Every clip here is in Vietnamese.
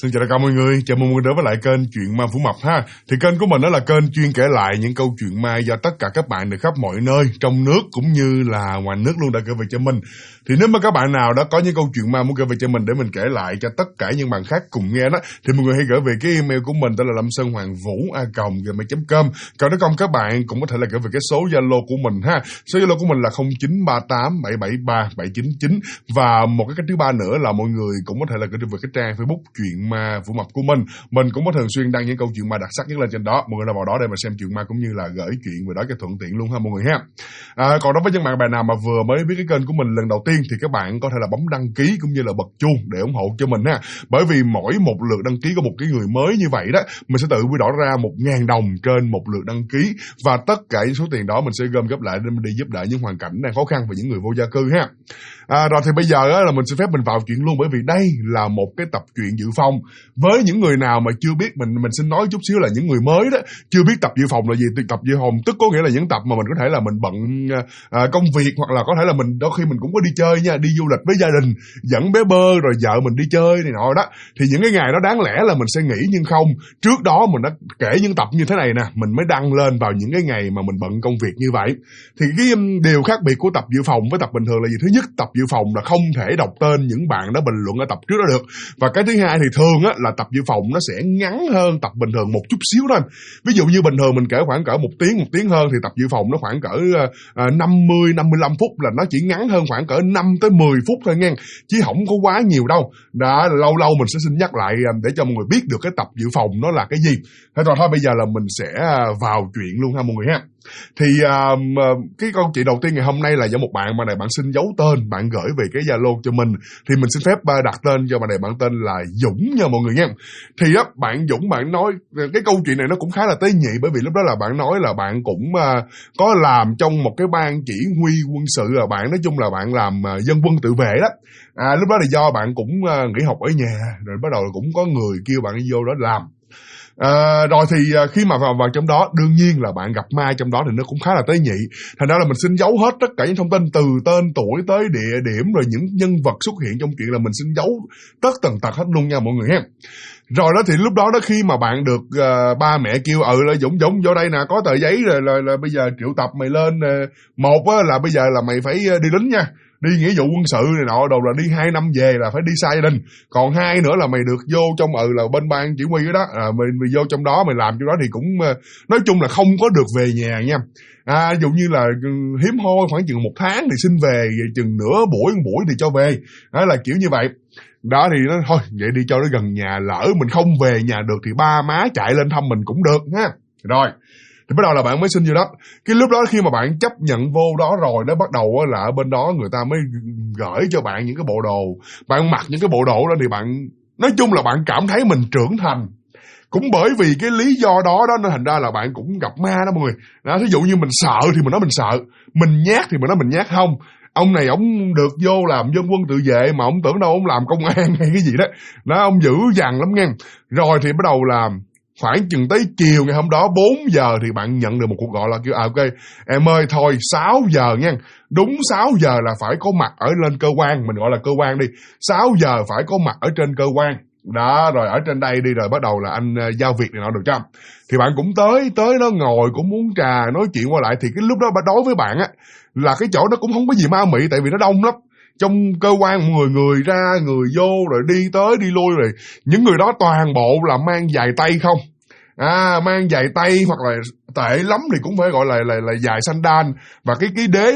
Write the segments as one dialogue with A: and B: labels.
A: Xin chào tất cả mọi người, chào mừng mọi người đến với lại kênh Chuyện Ma Phú Mập ha. Thì kênh của mình đó là kênh chuyên kể lại những câu chuyện ma do tất cả các bạn từ khắp mọi nơi, trong nước cũng như là ngoài nước luôn đã kể về cho mình. Thì nếu mà các bạn nào đó có những câu chuyện ma muốn kể về cho mình để mình kể lại cho tất cả những bạn khác cùng nghe đó, thì mọi người hãy gửi về cái email của mình, đó là lamsonhoangvu@gmail.com. Còn nếu không, các bạn cũng có thể là gửi về cái số Zalo của mình ha. Số Zalo của mình là 0938773799. Và một cái cách thứ ba nữa là mọi người cũng có thể là gửi về cái trang Facebook Chuyện Ma Phú Mập của mình. Mình cũng có thường xuyên đăng những câu chuyện ma đặc sắc nhất lên trên đó. Mọi người nào vào đó để mà xem chuyện ma cũng như là gửi chuyện về đó cho thuận tiện luôn ha mọi người ha. Còn đối với những bạn nào mà vừa mới biết cái kênh của mình lần đầu tiên thì các bạn có thể là bấm đăng ký cũng như là bật chuông để ủng hộ cho mình ha. Bởi vì mỗi một lượt đăng ký của một cái người mới như vậy đó, mình sẽ tự quy đổi ra 1.000 đồng trên một lượt đăng ký, và tất cả những số tiền đó mình sẽ gom góp lại để mình đi giúp đỡ những hoàn cảnh đang khó khăn và những người vô gia cư ha. Rồi thì bây giờ là mình sẽ phép mình vào chuyện luôn, bởi vì đây là một cái tập truyện dự phòng. Với những người nào mà chưa biết, mình xin nói chút xíu là những người mới đó chưa biết tập dự phòng là gì. Tập dự phòng tức có nghĩa là những tập mà mình có thể là mình bận công việc, hoặc là có thể là mình đôi khi mình cũng có đi chơi nha, đi du lịch với gia đình, dẫn bé bơ rồi vợ mình đi chơi này nọ đó. Thì những cái ngày đó đáng lẽ là mình sẽ nghỉ, nhưng không, trước đó mình đã kể những tập như thế này nè, mình mới đăng lên vào những cái ngày mà mình bận công việc như vậy. Thì cái điều khác biệt của tập dự phòng với tập bình thường là gì? Thứ nhất, tập dự phòng là không thể đọc tên những bạn đã bình luận ở tập trước đó được. Và cái thứ hai thì thường á là tập dự phòng nó sẽ ngắn hơn tập bình thường một chút xíu thôi. Ví dụ như bình thường mình kể khoảng cỡ 1 tiếng hơn, thì tập dự phòng nó khoảng cỡ 50-55 phút, là nó chỉ ngắn hơn khoảng cỡ 5-10 phút thôi nghe, chứ không có quá nhiều đâu. Đó, lâu lâu mình sẽ xin nhắc lại để cho mọi người biết được cái tập dự phòng nó là cái gì. Thế rồi thôi, bây giờ là mình sẽ vào chuyện luôn ha mọi người ha. Thì cái câu chuyện đầu tiên ngày hôm nay là do một bạn mà này bạn xin giấu tên, bạn gửi về cái Zalo cho mình, thì mình xin phép đặt tên cho bạn này. Bạn tên là Dũng nha mọi người nha. Thì á, bạn Dũng bạn nói cái câu chuyện này nó cũng khá là tế nhị, bởi vì lúc đó là bạn nói là bạn cũng có làm trong một cái ban chỉ huy quân sự, là bạn nói chung là bạn làm dân quân tự vệ đó. Lúc đó là do bạn cũng nghỉ học ở nhà, rồi bắt đầu cũng có người kêu bạn đi vô đó làm. Rồi thì khi mà vào trong đó, đương nhiên là bạn gặp ma trong đó thì nó cũng khá là tế nhị. Thành ra là mình xin giấu hết tất cả những thông tin từ tên tuổi tới địa điểm, rồi những nhân vật xuất hiện trong chuyện là mình xin giấu tất tần tật hết luôn nha mọi người ha. Rồi đó thì lúc đó khi mà bạn được ba mẹ kêu là Dũng vô đây nè, có tờ giấy rồi là bây giờ triệu tập mày lên. Một á, là bây giờ là mày phải đi lính nha, đi nghĩa vụ quân sự này nọ, đồ là đi 2 năm về là phải đi xa gia đình. Còn 2 nữa là mày được vô trong là bên ban chỉ huy đó, mày vô trong đó mày làm chỗ đó thì cũng nói chung là không có được về nhà nha. Ví dụ như là hiếm hoi khoảng chừng 1 tháng thì xin về, chừng nửa buổi thì cho về. Đó là kiểu như vậy. Đó thì nó thôi vậy đi cho nó gần nhà, lỡ mình không về nhà được thì ba má chạy lên thăm mình cũng được ha. Rồi thì bắt đầu là bạn mới xin vô đó. Cái lúc đó khi mà bạn chấp nhận vô đó rồi, nó bắt đầu là ở bên đó người ta mới gửi cho bạn những cái bộ đồ. Bạn mặc những cái bộ đồ đó thì bạn nói chung là bạn cảm thấy mình trưởng thành. Cũng bởi vì cái lý do đó nên thành ra là bạn cũng gặp ma đó mọi người. Đó, thí dụ như mình sợ thì mình nói mình sợ, mình nhát thì mình nói mình nhát. Không, ông này ông được vô làm dân quân tự vệ mà ông tưởng đâu ông làm công an hay cái gì đó. Đó, ông dữ dằn lắm nghe. Rồi thì bắt đầu là khoảng chừng tới chiều ngày hôm đó 4 giờ thì bạn nhận được một cuộc gọi là kêu ok em ơi thôi 6 giờ nha, đúng 6 giờ là phải có mặt ở lên cơ quan, mình gọi là cơ quan đi, 6 giờ phải có mặt ở trên cơ quan đó, rồi ở trên đây đi, rồi bắt đầu là anh giao việc này nọ được không. Thì bạn cũng tới đó ngồi cũng uống trà nói chuyện qua lại. Thì cái lúc đó đối với bạn á là cái chỗ nó cũng không có gì ma mị, tại vì nó đông lắm. Trong cơ quan người ra người vô rồi đi tới đi lui, rồi những người đó toàn bộ là mang giày tay không. Mang giày tay, hoặc là tệ lắm thì cũng phải gọi là giày sandal, và cái đế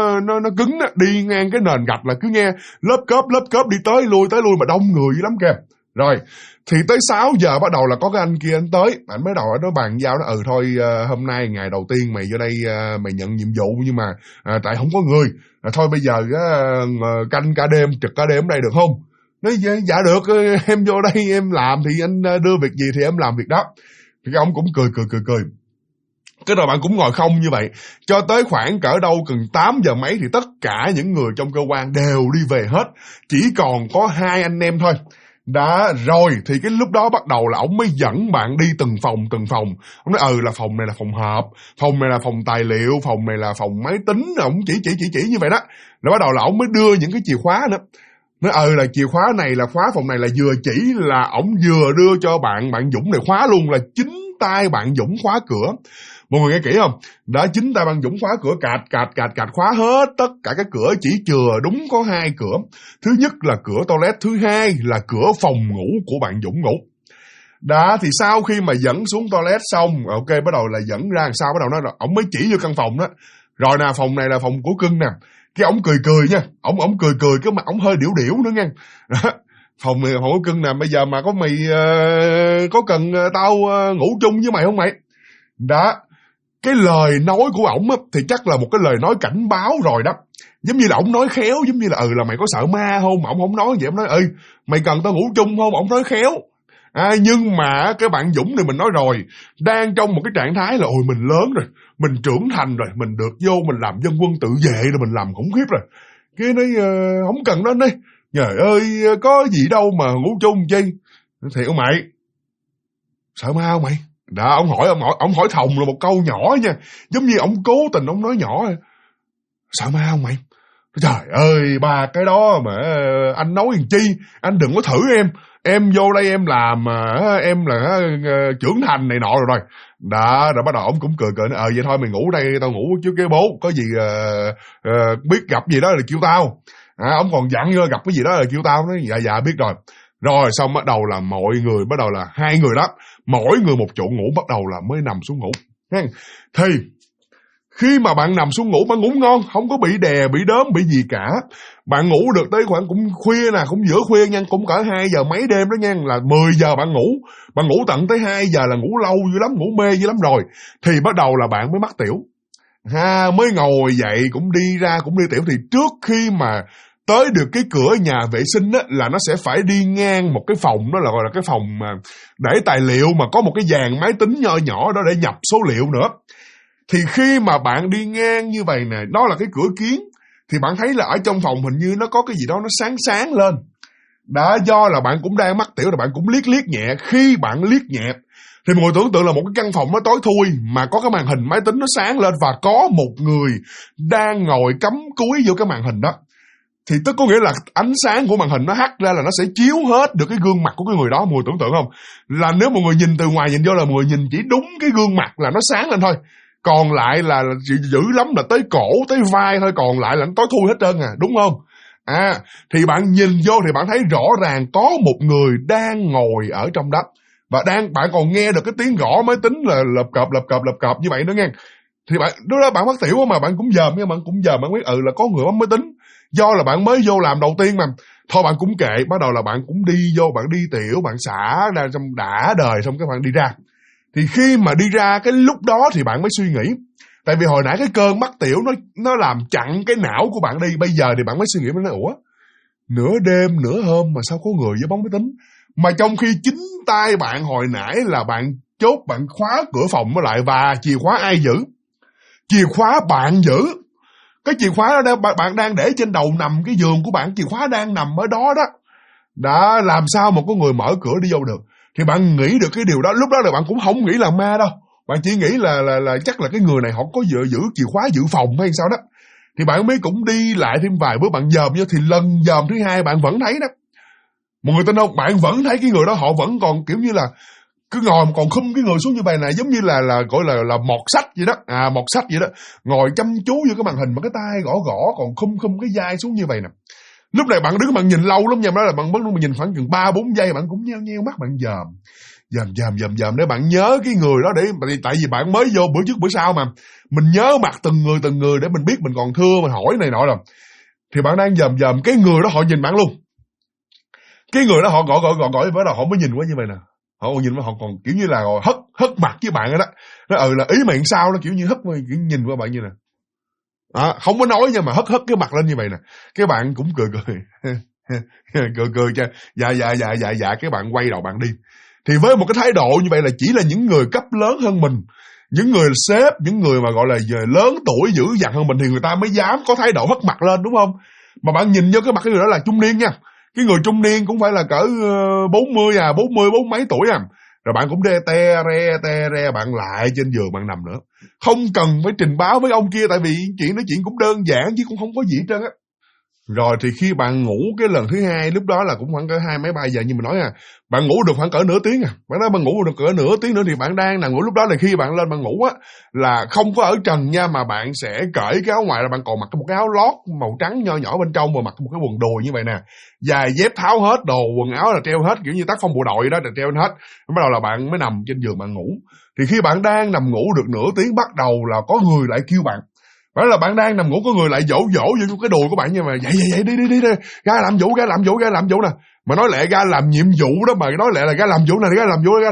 A: nó cứng đó, đi ngang cái nền gạch là cứ nghe lớp cớp đi tới lui mà đông người dữ lắm kìa. Rồi thì tới 6 giờ bắt đầu là có cái anh kia anh tới, anh mới đầu nói bàn giao đó, thôi hôm nay ngày đầu tiên mày vô đây mày nhận nhiệm vụ, nhưng mà tại không có người, thôi bây giờ canh cả đêm, trực cả đêm ở đây được không? Nói dạ được, em vô đây em làm thì anh đưa việc gì thì em làm việc đó. Thì cái ông cũng cười. Cái rồi bạn cũng ngồi không như vậy cho tới khoảng cỡ đâu gần 8 giờ mấy thì tất cả những người trong cơ quan đều đi về hết, chỉ còn có 2 anh em thôi. Đó, rồi thì cái lúc đó bắt đầu là ông mới dẫn bạn đi từng phòng. Ông nói là phòng này là phòng họp, phòng này là phòng tài liệu, phòng này là phòng máy tính. Ông chỉ như vậy đó. Rồi bắt đầu là ông mới đưa những cái chìa khóa nữa. Nói là chìa khóa này là khóa phòng này là vừa chỉ là ổng vừa đưa cho bạn Dũng này khóa luôn, là chính tay bạn Dũng khóa cửa. Mọi người nghe kỹ không? Đã chính tay bạn Dũng khóa cửa, cạch khóa hết tất cả các cửa, chỉ chừa đúng có 2 cửa. Thứ nhất là cửa toilet, thứ hai là cửa phòng ngủ của bạn Dũng ngủ. Đó, thì sau khi mà dẫn xuống toilet xong, ok, bắt đầu là dẫn ra đằng sau, bắt đầu nói là ổng mới chỉ vô căn phòng đó. Rồi nè, phòng này là phòng của cưng nè. Cái ổng cười nha, ổng cười cái mặt ổng hơi điểu nữa nha. Đó. Phòng này phòng của cưng nè, bây giờ mà có mày có cần tao ngủ chung với mày không mày? Đó. Cái lời nói của ổng thì chắc là một cái lời nói cảnh báo rồi đó. Giống như là ổng nói khéo, giống như là mày có sợ ma không? Ổng không nói vậy, ổng nói mày cần tao ngủ chung không? Ổng nói khéo. Nhưng mà cái bạn Dũng này mình nói rồi, đang trong một cái trạng thái là mình lớn rồi, mình trưởng thành rồi, mình được vô mình làm dân quân tự vệ rồi, mình làm khủng khiếp rồi. Cái nói không cần đó, nói trời ơi có gì đâu mà ngủ chung chi. Thiệt không mày? Sợ ma không mày? Đó, ông hỏi thòng là một câu nhỏ nha, giống như ông cố tình ông nói nhỏ. Sợ ma không mày? Trời ơi, ba cái đó mà anh nói làm chi, anh đừng có thử em vô đây em làm em là trưởng thành này nọ rồi. Đó, rồi bắt đầu ông cũng cười nói, vậy thôi mày ngủ đây, tao ngủ trước cái bố, có gì biết gặp gì đó là kêu tao. Ông còn dặn vô gặp cái gì đó là kêu tao. Nói dạ biết rồi. Rồi xong bắt đầu là mọi người, bắt đầu là 2 người đó, mỗi người một chỗ ngủ, bắt đầu là mới nằm xuống ngủ. Thì khi mà bạn nằm xuống ngủ, bạn ngủ ngon, không có bị đè, bị đớm, bị gì cả. Bạn ngủ được tới khoảng cũng khuya nè, cũng giữa khuya nha, cũng cỡ 2 giờ mấy đêm đó nha, là 10 giờ bạn ngủ. Bạn ngủ tận tới 2 giờ là ngủ lâu dữ lắm, ngủ mê dữ lắm rồi. Thì bắt đầu là bạn mới mắc tiểu. Mới ngồi dậy, cũng đi ra, cũng đi tiểu. Thì trước khi mà tới được cái cửa nhà vệ sinh á, là nó sẽ phải đi ngang một cái phòng, đó là gọi là cái phòng mà để tài liệu, mà có một cái dàn máy tính nho nhỏ đó để nhập số liệu nữa. Thì khi mà bạn đi ngang như vậy nè, đó là cái cửa kiến, thì bạn thấy là ở trong phòng hình như nó có cái gì đó nó sáng lên. Đã do là bạn cũng đang mắc tiểu, là bạn cũng liếc nhẹ. Khi bạn liếc nhẹ thì mọi người tưởng tượng là một cái căn phòng nó tối thui mà có cái màn hình máy tính nó sáng lên, và có một người đang ngồi cắm cúi vô cái màn hình đó. Thì tức có nghĩa là ánh sáng của màn hình nó hắt ra là nó sẽ chiếu hết được cái gương mặt của cái người đó. Mọi người tưởng tượng không? Là nếu mọi người nhìn từ ngoài nhìn vô là mọi người nhìn chỉ đúng cái gương mặt là nó sáng lên thôi. Còn lại là dữ lắm là tới cổ, tới vai thôi, còn lại là nó tối thui hết trơn đúng không? Thì bạn nhìn vô thì bạn thấy rõ ràng có một người đang ngồi ở trong đó. Và bạn còn nghe được cái tiếng gõ máy tính là lập cập như vậy nữa nghe. Thì lúc đó bạn mắc tiểu mà bạn cũng dòm nha, bạn biết là có người bấm máy tính. Do là bạn mới vô làm đầu tiên mà. Thôi bạn cũng kệ, bắt đầu là bạn cũng đi vô, bạn đi tiểu, bạn xả ra xong đã đời, xong cái bạn đi ra. Thì khi mà đi ra cái lúc đó thì bạn mới suy nghĩ. Tại vì hồi nãy cái cơn mắc tiểu nó làm chặn cái não của bạn đi. Bây giờ thì bạn mới suy nghĩ, mới nói ủa, nửa đêm nửa hôm mà sao có người với bóng máy tính. Mà trong khi chính tay bạn hồi nãy là bạn chốt, bạn khóa cửa phòng mới lại. Và chìa khóa ai giữ? Chìa khóa bạn giữ. Cái chìa khóa đó bạn đang để trên đầu nằm cái giường của bạn, chìa khóa đang nằm ở đó đó. Đã làm sao mà có người mở cửa đi vô được. Thì bạn nghĩ được cái điều đó. Lúc đó là bạn cũng không nghĩ là ma đâu. Bạn chỉ nghĩ là chắc là cái người này họ có giữ chìa khóa dự phòng hay sao đó. Thì bạn mới cũng đi lại thêm vài bước, bạn dòm vô. Thì lần dòm thứ 2 bạn vẫn thấy đó. Mọi người tin không? Bạn vẫn thấy cái người đó, họ vẫn còn kiểu như là cứ ngồi còn khum cái người xuống như vậy này, giống như là gọi là mọt sách vậy đó. Mọt sách vậy đó. Ngồi chăm chú vô cái màn hình mà cái tay gõ còn khum cái vai xuống như vậy nè. Lúc này bạn đứng bạn nhìn lâu lắm nha, đó là bạn vẫn nhìn khoảng chừng 3-4 giây, bạn cũng nheo mắt, bạn dòm để bạn nhớ cái người đó. Để tại vì bạn mới vô bữa trước bữa sau mà, mình nhớ mặt từng người để mình biết mình còn thưa, mình hỏi này nọ rồi. Thì bạn đang dòm cái người đó, họ nhìn bạn luôn. Cái người đó họ gọi với đầu, họ mới nhìn qua như vậy nè. Họ nhìn qua, họ còn kiểu như là hất mặt với bạn đó. Nó là ý mày sao, nó kiểu như hất, kiểu nhìn qua bạn như nè. Không có nói nhưng mà hất cái mặt lên như vậy nè. Cái bạn cũng cười cười cho dạ, cái bạn quay đầu bạn đi. Thì với một cái thái độ như vậy là chỉ là những người cấp lớn hơn mình, những người sếp, những người mà gọi là lớn tuổi dữ dằn hơn mình thì người ta mới dám có thái độ hất mặt lên, đúng không? Mà bạn nhìn vô cái mặt cái người đó là trung niên nha. Cái người trung niên cũng phải là cỡ 40 mấy tuổi Rồi bạn cũng te re bạn lại trên giường bạn nằm nữa. Không cần phải trình báo với ông kia, tại vì chuyện nói chuyện cũng đơn giản chứ cũng không có gì hết trơn á. Rồi thì khi bạn ngủ cái lần thứ hai, lúc đó là cũng khoảng cỡ 2 mấy 3 giờ như mình nói bạn ngủ được khoảng cỡ nửa tiếng bạn nói bạn ngủ được cỡ nửa tiếng nữa thì bạn đang nằm ngủ. Lúc đó là khi bạn lên bạn ngủ là không có ở trần nha, mà bạn sẽ cởi cái áo ngoài ra, bạn còn mặc một cái áo lót màu trắng nho nhỏ bên trong và mặc một cái quần đùi như vậy nè, giày dép tháo hết, đồ quần áo là treo hết, kiểu như tác phong bộ đội đó là treo hết. Bắt đầu là bạn mới nằm trên giường bạn ngủ. Thì khi bạn đang nằm ngủ được nửa tiếng, bắt đầu là có người lại kêu bạn. Đó là bạn đang nằm ngủ, có người lại dỗ vô cái đùi của bạn, nhưng mà dậy đi ra làm vụ nè. Mà nói lẹ ra làm nhiệm vụ đó, mà nói lẹ là ra làm vụ này, ra làm vụ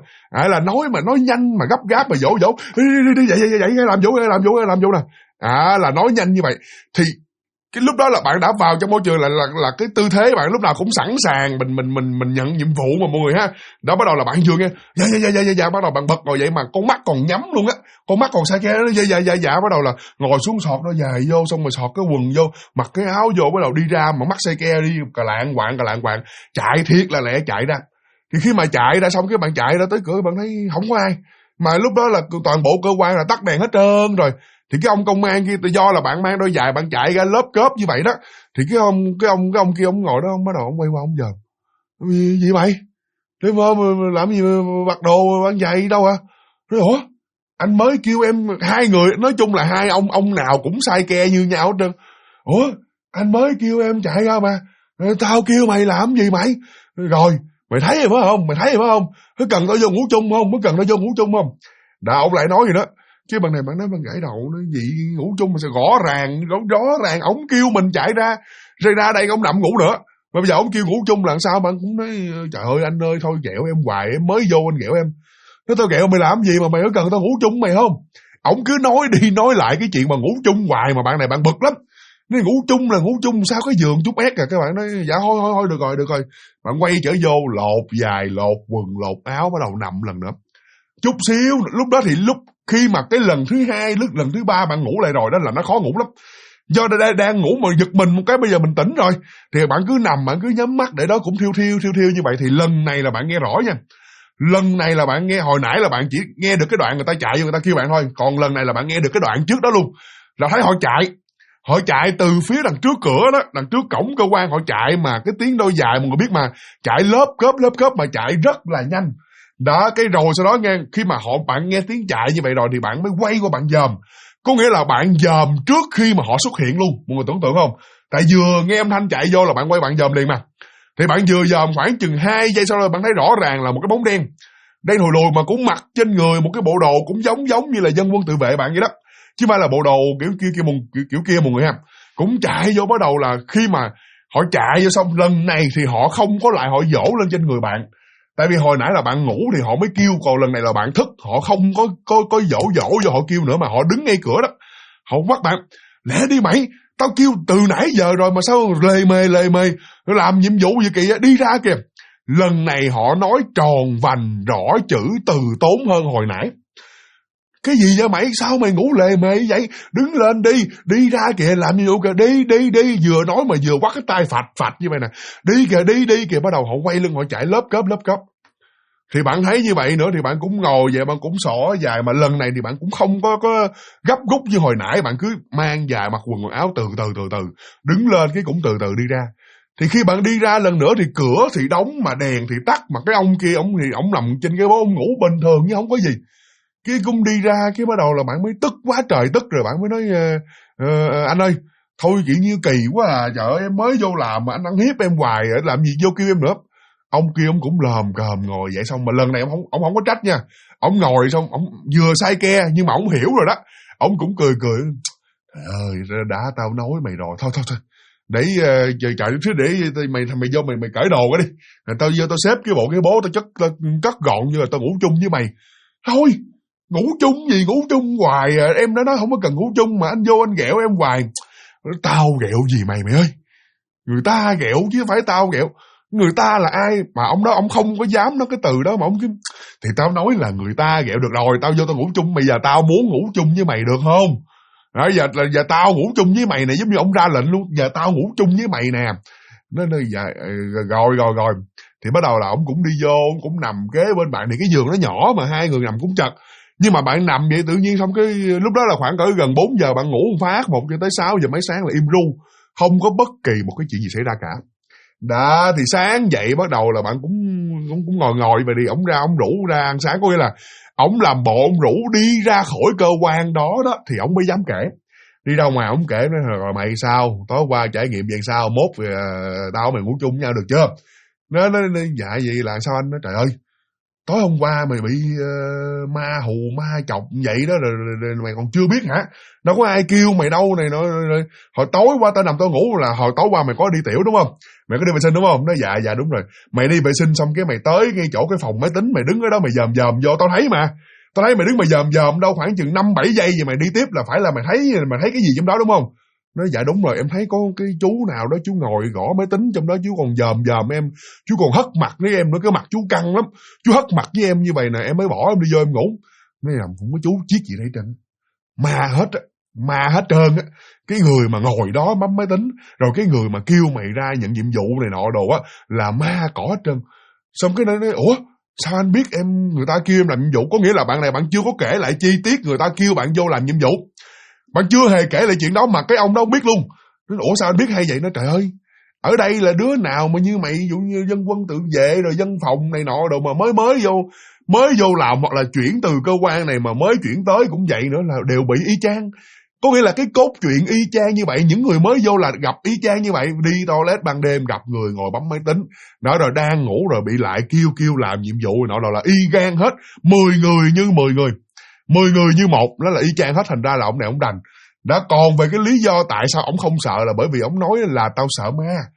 A: là nói nhanh mà gấp gáp mà dỗ đi dậy ra làm vụ nè. Là nói nhanh như vậy. Thì cái lúc đó là bạn đã vào trong môi trường là cái tư thế bạn lúc nào cũng sẵn sàng mình nhận nhiệm vụ mà mọi người ha. Đó, bắt đầu là bạn vừa nghe dạ bắt đầu bạn bật ngồi dậy mà con mắt còn nhắm luôn con mắt còn sai ke nó dạ bắt đầu là ngồi xuống sọt nó dài vô, xong rồi sọt cái quần vô, mặc cái áo vô, bắt đầu đi ra mà mắt say ke đi cà lạng quạng chạy thiệt là lẹ chạy ra. Thì khi mà chạy ra xong, cái bạn chạy ra tới cửa bạn thấy không có ai, mà lúc đó là toàn bộ cơ quan là tắt đèn hết trơn rồi. Thì cái ông công an kia, do là bạn mang đôi giày bạn chạy ra lớp cớp như vậy đó, thì cái ông kia ông ngồi đó, ông bắt đầu ông quay qua ông dòm gì mày, thế mà làm gì mà mặc đồ bạn giày đâu Nói ủa anh mới kêu em, hai người nói chung là hai ông nào cũng sai ke như nhau hết trơn. Ủa anh mới kêu em chạy ra mà, tao kêu mày làm gì mày, rồi mày thấy rồi phải không, có cần tao vô ngủ chung không, Đã ông lại nói gì đó. Chứ bạn này bạn nói bạn gãy đầu nó gì ngủ chung mà sao rõ ràng ổng kêu mình chạy ra đây ông nằm ngủ nữa, mà bây giờ ổng kêu ngủ chung là sao. Bạn cũng nói trời ơi anh ơi, thôi ghẹo em hoài, em mới vô anh ghẹo em. Nói tao ghẹo mày làm gì mà mày có cần tao ngủ chung mày không. Ổng cứ nói đi nói lại cái chuyện mà ngủ chung hoài, mà bạn này bạn bực lắm. Nói ngủ chung sao cái giường chút ép các bạn nói dạ thôi được rồi. Bạn quay trở vô lột giày, lột quần, lột áo, bắt đầu nằm lần nữa. Chút xíu lúc đó thì khi mà cái lần thứ hai, lần thứ ba bạn ngủ lại rồi đó là nó khó ngủ lắm. Do đang ngủ mà giật mình một cái, bây giờ mình tỉnh rồi thì bạn cứ nằm, bạn cứ nhắm mắt để đó cũng thiêu như vậy. Thì lần này là bạn nghe rõ nha. Lần này là bạn nghe, hồi nãy là bạn chỉ nghe được cái đoạn người ta chạy, người ta kêu bạn thôi. Còn lần này là bạn nghe được cái đoạn trước đó luôn. Là thấy họ chạy từ phía đằng trước cửa đó, đằng trước cổng cơ quan họ chạy, mà cái tiếng đôi dài mọi người biết mà, chạy lớp cớp mà chạy rất là nhanh. Đó, cái rồi sau đó nghe, khi mà bạn nghe tiếng chạy như vậy rồi thì bạn mới quay qua bạn dòm. Có nghĩa là bạn dòm trước khi mà họ xuất hiện luôn. Mọi người tưởng tượng không? Tại vừa nghe âm thanh chạy vô là bạn quay bạn dòm liền mà. Thì bạn vừa dòm khoảng chừng 2 giây sau đó bạn thấy rõ ràng là một cái bóng đen thùi lùi, mà cũng mặc trên người một cái bộ đồ cũng giống như là dân quân tự vệ bạn vậy đó. Chứ không phải là bộ đồ kiểu kia mọi người ha. Cũng chạy vô, bắt đầu là khi mà họ chạy vô xong, lần này thì họ không có lại họ dỗ lên trên người bạn. Tại vì hồi nãy là bạn ngủ thì họ mới kêu, còn lần này là bạn thức, họ không có dỗ cho họ kêu nữa, mà họ đứng ngay cửa đó. Họ bắt bạn, lẹ đi mày, tao kêu từ nãy giờ rồi mà sao lề mề, làm nhiệm vụ gì kìa, đi ra kìa. Lần này họ nói tròn vành, rõ chữ, từ tốn hơn hồi nãy. Cái gì vậy mày, sao mày ngủ lề mề vậy, đứng lên đi ra kìa, làm nhiệm vụ kìa, đi, vừa nói mà vừa quắt cái tay phạch như vậy nè, đi kìa. Bắt đầu họ quay lưng họ chạy lớp cớp. Thì bạn thấy như vậy nữa thì bạn cũng ngồi vậy, bạn cũng xỏ dài, mà lần này thì bạn cũng không có gấp rút như hồi nãy, bạn cứ mang dài, mặc quần áo từ từ, đứng lên cái cũng từ từ đi ra. Thì khi bạn đi ra lần nữa thì cửa thì đóng mà đèn thì tắt, mà cái ông kia ông nằm trên cái bố, ông ngủ bình thường chứ không có gì. Cái cũng đi ra, cái bắt đầu là bạn mới tức quá trời tức, rồi bạn mới nói anh ơi, thôi chuyện như kỳ quá à, trời ơi em mới vô làm mà anh ăn hiếp em hoài, làm gì vô kêu em nữa. Ông kia ông cũng lờm cờm ngồi vậy, xong mà lần này ông không có trách nha. Ông ngồi xong ông vừa say ke nhưng mà ông hiểu rồi đó. Ông cũng cười ơi đã tao nói mày rồi, thôi để chạy trước để mày vô mày cởi đồ cái đi, tao vô tao xếp cái bố tao cất gọn như là tao ngủ chung với mày. Thôi ngủ chung hoài à. Em đã nói không có cần ngủ chung mà anh vô anh ghẹo em hoài. Tao ghẹo gì mày ơi, người ta ghẹo chứ phải tao ghẹo. Người ta là ai mà ông đó ông không có dám nói cái từ đó mà ông cứ. Thì tao nói là người ta ghẹo được rồi, tao vô tao ngủ chung, bây giờ tao muốn ngủ chung với mày được không? Rồi giờ tao ngủ chung với mày này, giống như ông ra lệnh luôn, giờ tao ngủ chung với mày nè. Nó dạ, rồi. Thì bắt đầu là ông cũng đi vô, ông cũng nằm kế bên bạn. Thì cái giường nó nhỏ mà hai người nằm cũng chật. Nhưng mà bạn nằm vậy tự nhiên xong cái lúc đó là khoảng cỡ gần 4 giờ bạn ngủ một phát, 1 cho tới 6 giờ mấy sáng là im ru. không có bất kỳ một cái chuyện gì xảy ra cả. Đó, thì sáng dậy bắt đầu là bạn cũng ngồi về đi, ổng rủ ra ăn sáng, có nghĩa là ổng làm bộ ổng rủ đi ra khỏi cơ quan đó thì ổng mới dám kể. Đi ra ngoài ổng kể nói rồi mày sao, tối qua trải nghiệm vậy sao, mốt tao mày ngủ chung với nhau được chưa? Nó dạ gì là sao anh? Nói trời ơi, tối hôm qua mày bị ma hù ma chọc vậy đó rồi mày còn chưa biết hả? Đâu có ai kêu mày đâu này. Hồi tối qua tao nằm tao ngủ là hồi tối qua mày có đi tiểu đúng không? Mày có đi vệ sinh đúng không? Nói dạ đúng rồi. Mày đi vệ sinh xong cái mày tới ngay chỗ cái phòng máy tính, mày đứng ở đó mày dòm vô, tao thấy mà. Tao thấy mày đứng mày dòm đâu khoảng chừng 5-7 giây rồi mày đi tiếp là phải là mày thấy cái gì trong đó đúng không? Nói dạ đúng rồi, em thấy có cái chú nào đó chú ngồi gõ máy tính trong đó, chú còn dòm em, chú còn hất mặt với em nữa, cái mặt chú căng lắm, chú hất mặt với em như vậy nè, em mới bỏ em đi vô em ngủ. Nói là không có chú chiếc gì đấy trơn, ma hết trơn á. Cái người mà ngồi đó bấm máy tính, rồi cái người mà kêu mày ra nhận nhiệm vụ này nọ đồ á là ma cỏ hết trơn. Xong cái nói ủa sao anh biết người ta kêu em làm nhiệm vụ? Có nghĩa là bạn này bạn chưa có kể lại chi tiết người ta kêu bạn vô làm nhiệm vụ, bạn chưa hề kể lại chuyện đó mà cái ông đó không biết luôn. Ủa sao anh biết hay vậy? Nó trời ơi, ở đây là đứa nào mà như mày, ví dụ như dân quân tự vệ rồi dân phòng này nọ đồ mà mới vô làm, hoặc là chuyển từ cơ quan này mà mới chuyển tới cũng vậy nữa, là đều bị y chang. Có nghĩa là cái cốt truyện y chang như vậy, những người mới vô là gặp y chang như vậy, đi toilet ban đêm gặp người ngồi bấm máy tính, đó rồi đang ngủ rồi bị lại kêu làm nhiệm vụ rồi nọ là y gan hết, 10 người như 10 người. 10 người như một, đó là y chang hết, thành ra là ông này ông đành. Đã còn về cái lý do tại sao ông không sợ là bởi vì ông nói là tao sợ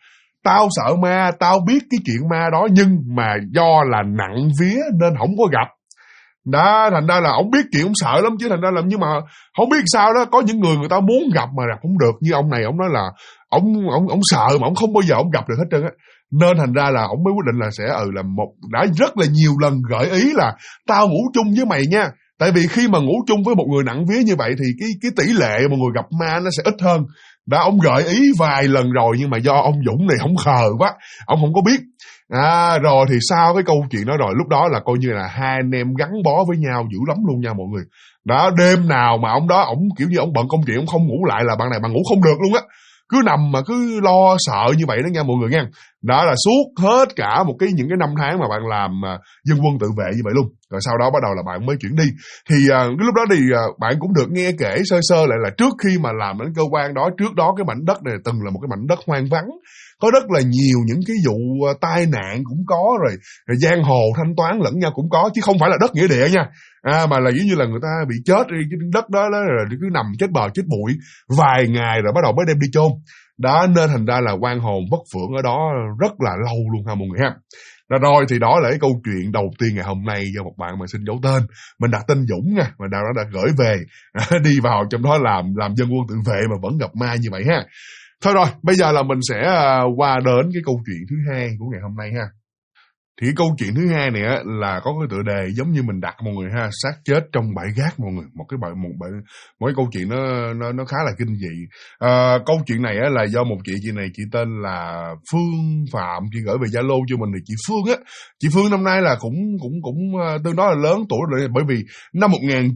A: ma, tao biết cái chuyện ma đó nhưng mà do là nặng vía nên không có gặp. Đó, thành ra là ông biết chuyện ông sợ lắm chứ, thành ra là nhưng mà không biết sao đó, có những người ta muốn gặp mà gặp không được. Như ông này ông nói là ông sợ mà ông không bao giờ ông gặp được hết trơn á. Nên thành ra là ông mới quyết định là sẽ là đã rất là nhiều lần gợi ý là tao ngủ chung với mày nha. Tại vì khi mà ngủ chung với một người nặng vía như vậy thì cái tỷ lệ một người gặp ma nó sẽ ít hơn. Đã ông gợi ý vài lần rồi nhưng mà do ông Dũng này không khờ quá, ông không có biết. Rồi thì sau cái câu chuyện đó rồi, lúc đó là coi như là hai anh em gắn bó với nhau dữ lắm luôn nha mọi người. Đó, đêm nào mà ông kiểu như ông bận công chuyện, ông không ngủ lại là bạn này bạn ngủ không được luôn á. Cứ nằm mà cứ lo sợ như vậy đó nha mọi người nha. Đó là suốt hết cả những cái năm tháng mà bạn làm dân quân tự vệ như vậy luôn. Rồi sau đó bắt đầu là bạn mới chuyển đi. Thì cái lúc đó thì bạn cũng được nghe kể sơ sơ lại là trước khi mà làm đến cơ quan đó, trước đó cái mảnh đất này từng là một cái mảnh đất hoang vắng. Có rất là nhiều những cái vụ tai nạn cũng có, rồi giang hồ thanh toán lẫn nhau cũng có, chứ không phải là đất nghĩa địa nha. Mà là giống như là người ta bị chết đi cái đất đó rồi cứ nằm chết bờ chết bụi vài ngày rồi bắt đầu mới đem đi chôn. Đó, nên thành ra là oan hồn bất phượng ở đó rất là lâu luôn ha mọi người ha. Rồi thì đó là cái câu chuyện đầu tiên ngày hôm nay do một bạn mà xin giấu tên. Mình đặt tên Dũng nha, mà đã gửi về đi vào trong đó làm dân quân tự vệ mà vẫn gặp ma như vậy ha. Thôi rồi, bây giờ là mình sẽ qua đến cái câu chuyện thứ hai của ngày hôm nay ha. Thì cái câu chuyện thứ hai này á, là có cái tựa đề giống như mình đặt mọi người ha, xác chết trong bãi rác mọi người. Một cái câu chuyện nó khá là kinh dị. Câu chuyện này á, là do một chị này, chị tên là Phương Phạm, chị gửi về Zalo cho mình. Thì chị Phương á, chị Phương năm nay là cũng tương đối là lớn tuổi rồi, bởi vì năm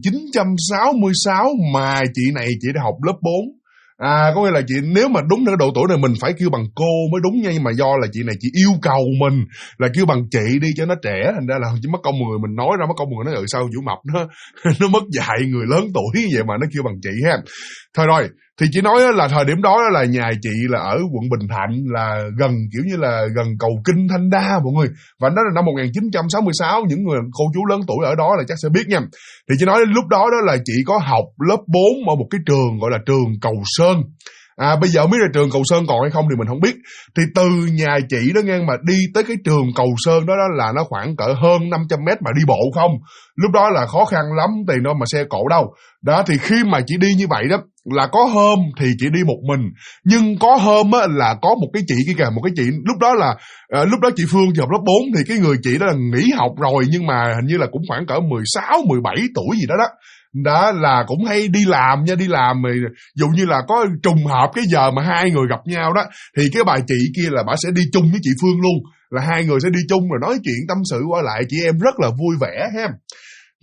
A: 1966 mà chị này chị đã học lớp 4. Có nghĩa là chị, nếu mà đúng cái độ tuổi này mình phải kêu bằng cô mới đúng nha, nhưng mà do là chị này chị yêu cầu mình là kêu bằng chị đi cho nó trẻ, thành ra là chỉ mất công một người mình nói ra, mất công một người nói sao Vũ Mập nó mất dạy người lớn tuổi vậy mà nó kêu bằng chị ha. Thôi rồi, thì chị nói là thời điểm đó là nhà chị là ở quận Bình Thạnh, là gần kiểu như là gần cầu Kinh Thanh Đa mọi người. Và đó là năm 1966, những người cô chú lớn tuổi ở đó là chắc sẽ biết nha. Thì chị nói lúc đó là chị có học lớp 4 ở một cái trường gọi là trường Cầu Sơn. Bây giờ không biết là trường Cầu Sơn còn hay không thì mình không biết. Thì từ nhà chị đó ngang mà đi tới cái trường Cầu Sơn đó là nó khoảng cỡ hơn 500 mét mà đi bộ không. Lúc đó là khó khăn lắm, tiền đâu mà xe cộ đâu. Đó, thì khi mà chị đi như vậy đó, là có hôm thì chị đi một mình, nhưng có hôm á là có một cái chị kia kìa, một cái chị lúc đó là lúc đó chị Phương chị học lớp 4 thì cái người chị đó là nghỉ học rồi, nhưng mà hình như là cũng khoảng cỡ 16, 17 tuổi gì đó đó. Đó là cũng hay đi làm nha, đi làm thì dụ như là có trùng hợp cái giờ mà hai người gặp nhau đó, thì cái bà chị kia là bà sẽ đi chung với chị Phương luôn, là hai người sẽ đi chung rồi nói chuyện tâm sự qua lại chị em rất là vui vẻ ha.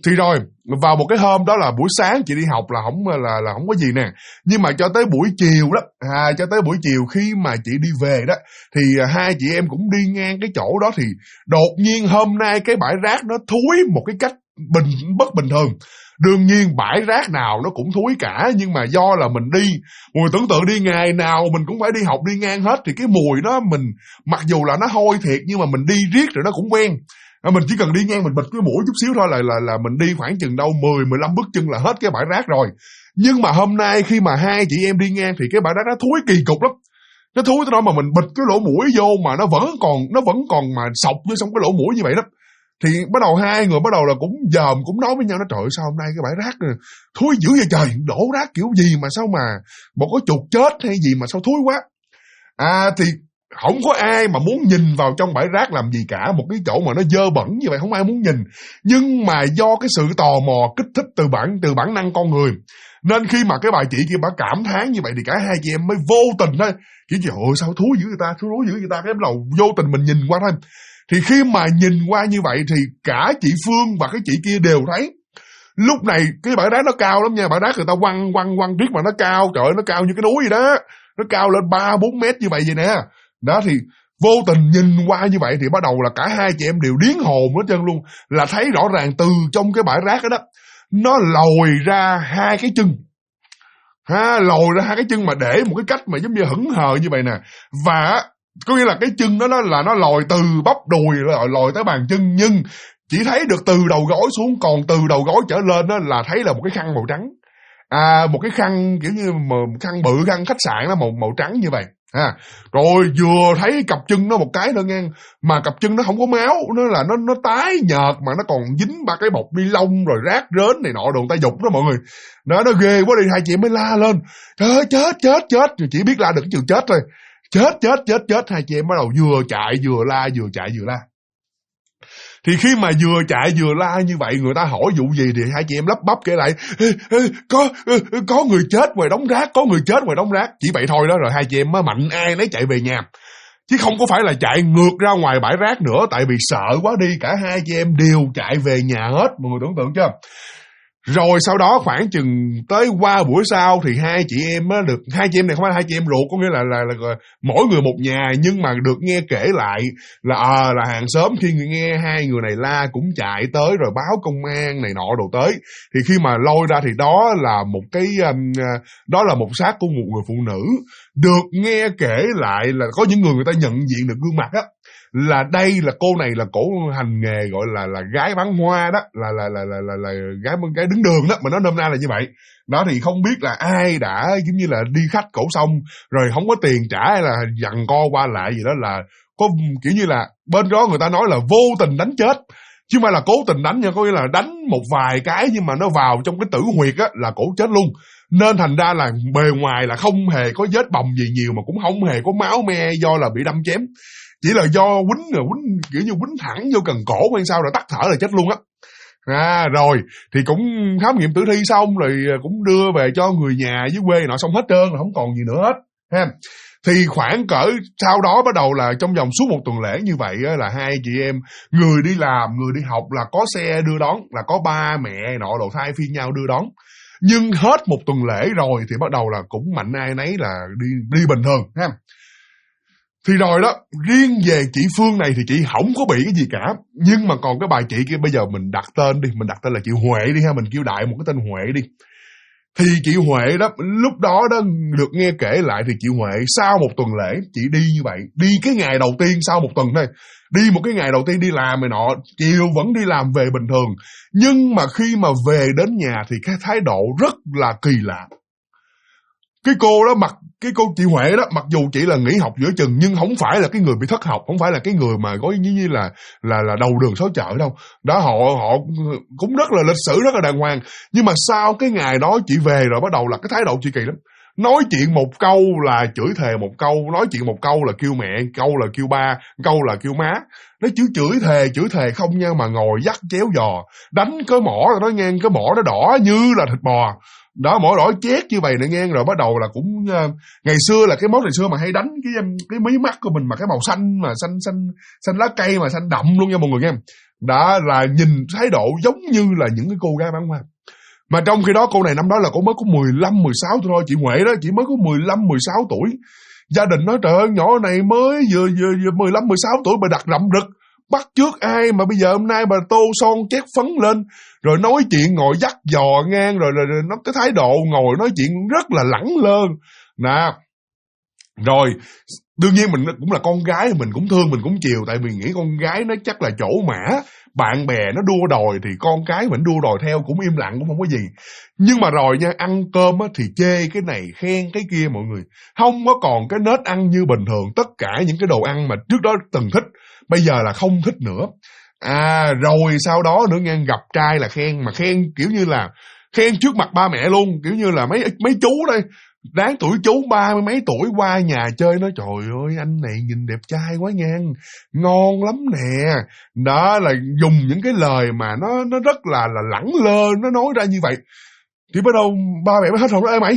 A: Thì rồi, vào một cái hôm đó là buổi sáng chị đi học là không có gì nè. Nhưng mà cho tới buổi chiều đó, cho tới buổi chiều khi mà chị đi về đó, thì hai chị em cũng đi ngang cái chỗ đó thì đột nhiên hôm nay cái bãi rác nó thúi một cái cách bất bình thường. Đương nhiên bãi rác nào nó cũng thúi cả, nhưng mà do là mình đi, mùi tưởng tượng đi ngày nào mình cũng phải đi học đi ngang hết, thì cái mùi đó mình, mặc dù là nó hôi thiệt nhưng mà mình đi riết rồi nó cũng quen. Mình chỉ cần đi ngang mình bịt cái mũi chút xíu thôi là mình đi khoảng chừng đâu 10-15 bước chân là hết cái bãi rác rồi. Nhưng mà hôm nay khi mà hai chị em đi ngang thì cái bãi rác nó thúi kỳ cục lắm. Nó thúi tới đó mà mình bịt cái lỗ mũi vô mà nó vẫn còn mà sọc vô xong cái lỗ mũi như vậy đó. Thì bắt đầu hai người bắt đầu là cũng dòm, cũng nói với nhau, nó trời ơi, sao hôm nay cái bãi rác này thúi dữ vậy trời, đổ rác kiểu gì mà sao mà một cái chuột chết hay gì mà sao thúi quá. Thì không có ai mà muốn nhìn vào trong bãi rác làm gì cả, một cái chỗ mà nó dơ bẩn như vậy không ai muốn nhìn. Nhưng mà do cái sự tò mò kích thích từ bản năng con người, nên khi mà cái bà chị kia bà cảm thán như vậy thì cả hai chị em mới vô tình thôi, kiểu trời ơi sao thúi dữ người ta, cái đầu vô tình mình nhìn qua thôi. Thì khi mà nhìn qua như vậy thì cả chị Phương và cái chị kia đều thấy lúc này cái bãi rác nó cao lắm nha, bãi rác người ta quăng riết mà nó cao, trời ơi nó cao như cái núi vậy đó, nó cao lên 3-4 mét như vậy nè. Đó thì vô tình nhìn qua như vậy thì bắt đầu là cả hai chị em đều điếng hồn hết trơn luôn, là thấy rõ ràng từ trong cái bãi rác đó nó lồi ra hai cái chân. Lồi ra hai cái chân mà để một cái cách mà giống như hững hờ như vậy nè. Và có nghĩa là cái chân đó là nó lồi từ bắp đùi lồi tới bàn chân, nhưng chỉ thấy được từ đầu gối xuống, còn từ đầu gối trở lên đó là thấy là một cái khăn màu trắng. Một cái khăn kiểu như khăn bự, khăn khách sạn đó, màu trắng như vậy. Rồi vừa thấy cặp chân nó một cái nữa nghe, mà cặp chân nó không có máu, nó là nó tái nhợt mà nó còn dính ba cái bọc ni lông rồi rác rến này nọ đồ người ta dục đó mọi người. Đó, nó ghê quá đi, hai chị mới la lên trời ơi chết, rồi chỉ biết la được cái chữ chết thôi. Chết, hai chị em bắt đầu vừa chạy vừa la. Thì khi mà vừa chạy vừa la như vậy, người ta hỏi vụ gì thì hai chị em lắp bắp kể lại có người chết ngoài đống rác, chỉ vậy thôi đó. Rồi hai chị em mới mạnh ai nấy chạy về nhà, chứ không có phải là chạy ngược ra ngoài bãi rác nữa, tại vì sợ quá đi, cả hai chị em đều chạy về nhà hết, mọi người tưởng tượng chưa. Rồi sau đó khoảng chừng tới qua buổi sau thì hai chị em này không phải là hai chị em ruột, có nghĩa là mỗi người một nhà, nhưng mà được nghe kể lại là hàng xóm khi nghe hai người này la cũng chạy tới rồi báo công an này nọ đồ tới. Thì khi mà lôi ra thì đó là một xác của một người phụ nữ. Được nghe kể lại là có những người ta nhận diện được gương mặt á, là đây là cô này là cổ hành nghề gọi là gái bán hoa đó, là gái đứng đường đó, mà nó nôm na là như vậy. Đó thì không biết là ai đã giống như là đi khách cổ xong rồi không có tiền trả hay là giằng co qua lại gì đó, là có kiểu như là bên đó người ta nói là vô tình đánh chết, chứ không phải là cố tình đánh nha, có nghĩa là đánh một vài cái nhưng mà nó vào trong cái tử huyệt á là cổ chết luôn. Nên thành ra là bề ngoài là không hề có vết bầm gì nhiều, mà cũng không hề có máu me do là bị đâm chém, chỉ là do quýnh kiểu như quýnh thẳng vô cần cổ hay sao rồi tắt thở là chết luôn á. Rồi thì cũng khám nghiệm tử thi xong rồi cũng đưa về cho người nhà dưới quê nọ xong hết trơn, là không còn gì nữa hết ha. Thì khoảng cỡ sau đó bắt đầu là trong vòng suốt một tuần lễ như vậy là hai chị em, người đi làm người đi học là có xe đưa đón, là có ba mẹ nọ đồ thay phiên nhau đưa đón. Nhưng hết một tuần lễ rồi thì bắt đầu là cũng mạnh ai nấy là đi bình thường ha. Thì rồi đó, riêng về chị Phương này thì chị không có bị cái gì cả. Nhưng mà còn cái bà chị kia, bây giờ mình đặt tên đi, mình đặt tên là chị Huệ đi ha, mình kêu đại một cái tên Huệ đi. Thì chị Huệ đó, lúc đó đó được nghe kể lại thì chị Huệ sau một tuần lễ chị đi như vậy, đi cái ngày đầu tiên sau một tuần thôi, đi một cái ngày đầu tiên đi làm này nọ, chiều vẫn đi làm về bình thường. Nhưng mà khi mà về đến nhà thì cái thái độ rất là kỳ lạ. Cái cô chị Huệ đó, mặc dù chỉ là nghỉ học giữa chừng nhưng không phải là cái người bị thất học, không phải là cái người mà gói như là đầu đường xó chợ đâu. Đó, họ cũng rất là lịch sự, rất là đàng hoàng. Nhưng mà sau cái ngày đó chị về rồi bắt đầu là cái thái độ chị kỳ lắm. Nói chuyện một câu là chửi thề một câu, nói chuyện một câu là kêu mẹ, câu là kêu ba, câu là kêu má. Nó chứ chửi thề không nha, mà ngồi dắt chéo giò, đánh cái mỏ rồi nó nghe, cái mỏ nó đỏ như là thịt bò. Đó, mỏ đỏ chét như vậy nè nghe. Rồi bắt đầu là cũng ngày xưa là cái món ngày xưa mà hay đánh cái mí mắt của mình mà cái màu xanh mà xanh lá cây mà xanh đậm luôn nha mọi người nghe. Đó là nhìn thái độ giống như là những cái cô gái bán hoa. Mà trong khi đó cô này năm đó là cô mới có 15, 16 tuổi thôi. Chị Huệ đó, chị mới có 15, 16 tuổi. Gia đình nói trời ơi, nhỏ này mới vừa 15, 16 tuổi mà đặt rậm rực, bắt chước ai mà bây giờ hôm nay bà tô son chét phấn lên, rồi nói chuyện ngồi dắt dò ngang, rồi nó cái thái độ ngồi nói chuyện rất là lẳng lơ. Nè, rồi đương nhiên mình cũng là con gái, mình cũng thương, mình cũng chiều, tại vì nghĩ con gái nó chắc là chỗ mã, bạn bè nó đua đòi thì con cái mình đua đòi theo cũng im lặng cũng không có gì. Nhưng mà rồi nha, ăn cơm á thì chê cái này khen cái kia mọi người, không có còn cái nết ăn như bình thường. Tất cả những cái đồ ăn mà trước đó từng thích bây giờ là không thích nữa. Rồi sau đó nữa nghe, gặp trai là khen, mà khen kiểu như là khen trước mặt ba mẹ luôn, kiểu như là mấy chú đây đáng tuổi chú 30 mấy tuổi qua nhà chơi, nói trời ơi anh này nhìn đẹp trai quá nha, ngon lắm nè. Đó là dùng những cái lời mà nó rất là lẳng lơ, nó nói ra như vậy. Thì bắt đầu ba mẹ mới hết hồn. Ê mày,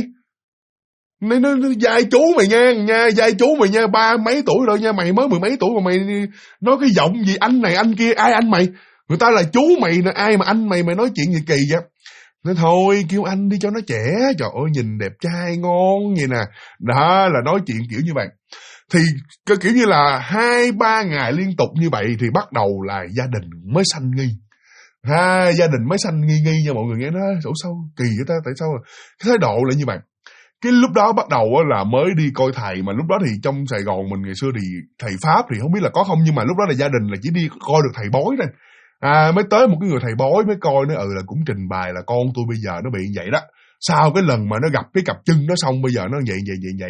A: nó dai chú mày nha, dai chú mày nha, 30 mấy tuổi rồi nha, mày mới 10 mấy tuổi mà mày nói cái giọng gì anh này anh kia, ai anh mày, người ta là chú mày nè, ai mà anh mày nói chuyện gì kỳ vậy. Nói thôi kêu anh đi cho nó trẻ, trời ơi nhìn đẹp trai ngon vậy nè. Đó là nói chuyện kiểu như vậy. Thì cái kiểu như là 2-3 ngày liên tục như vậy thì bắt đầu là gia đình mới sanh nghi. Gia đình mới sanh nghi nha mọi người nghe nó sao kỳ vậy ta, tại sao cái thái độ là như vậy. Cái lúc đó bắt đầu là mới đi coi thầy, mà lúc đó thì trong Sài Gòn mình ngày xưa thì thầy Pháp thì không biết là có không, nhưng mà lúc đó là gia đình là chỉ đi coi được thầy bói thôi. Mới tới một cái người thầy bói mới coi, nó là cũng trình bày là con tôi bây giờ nó bị vậy đó. Sau cái lần mà nó gặp cái cặp chân nó xong bây giờ nó vậy.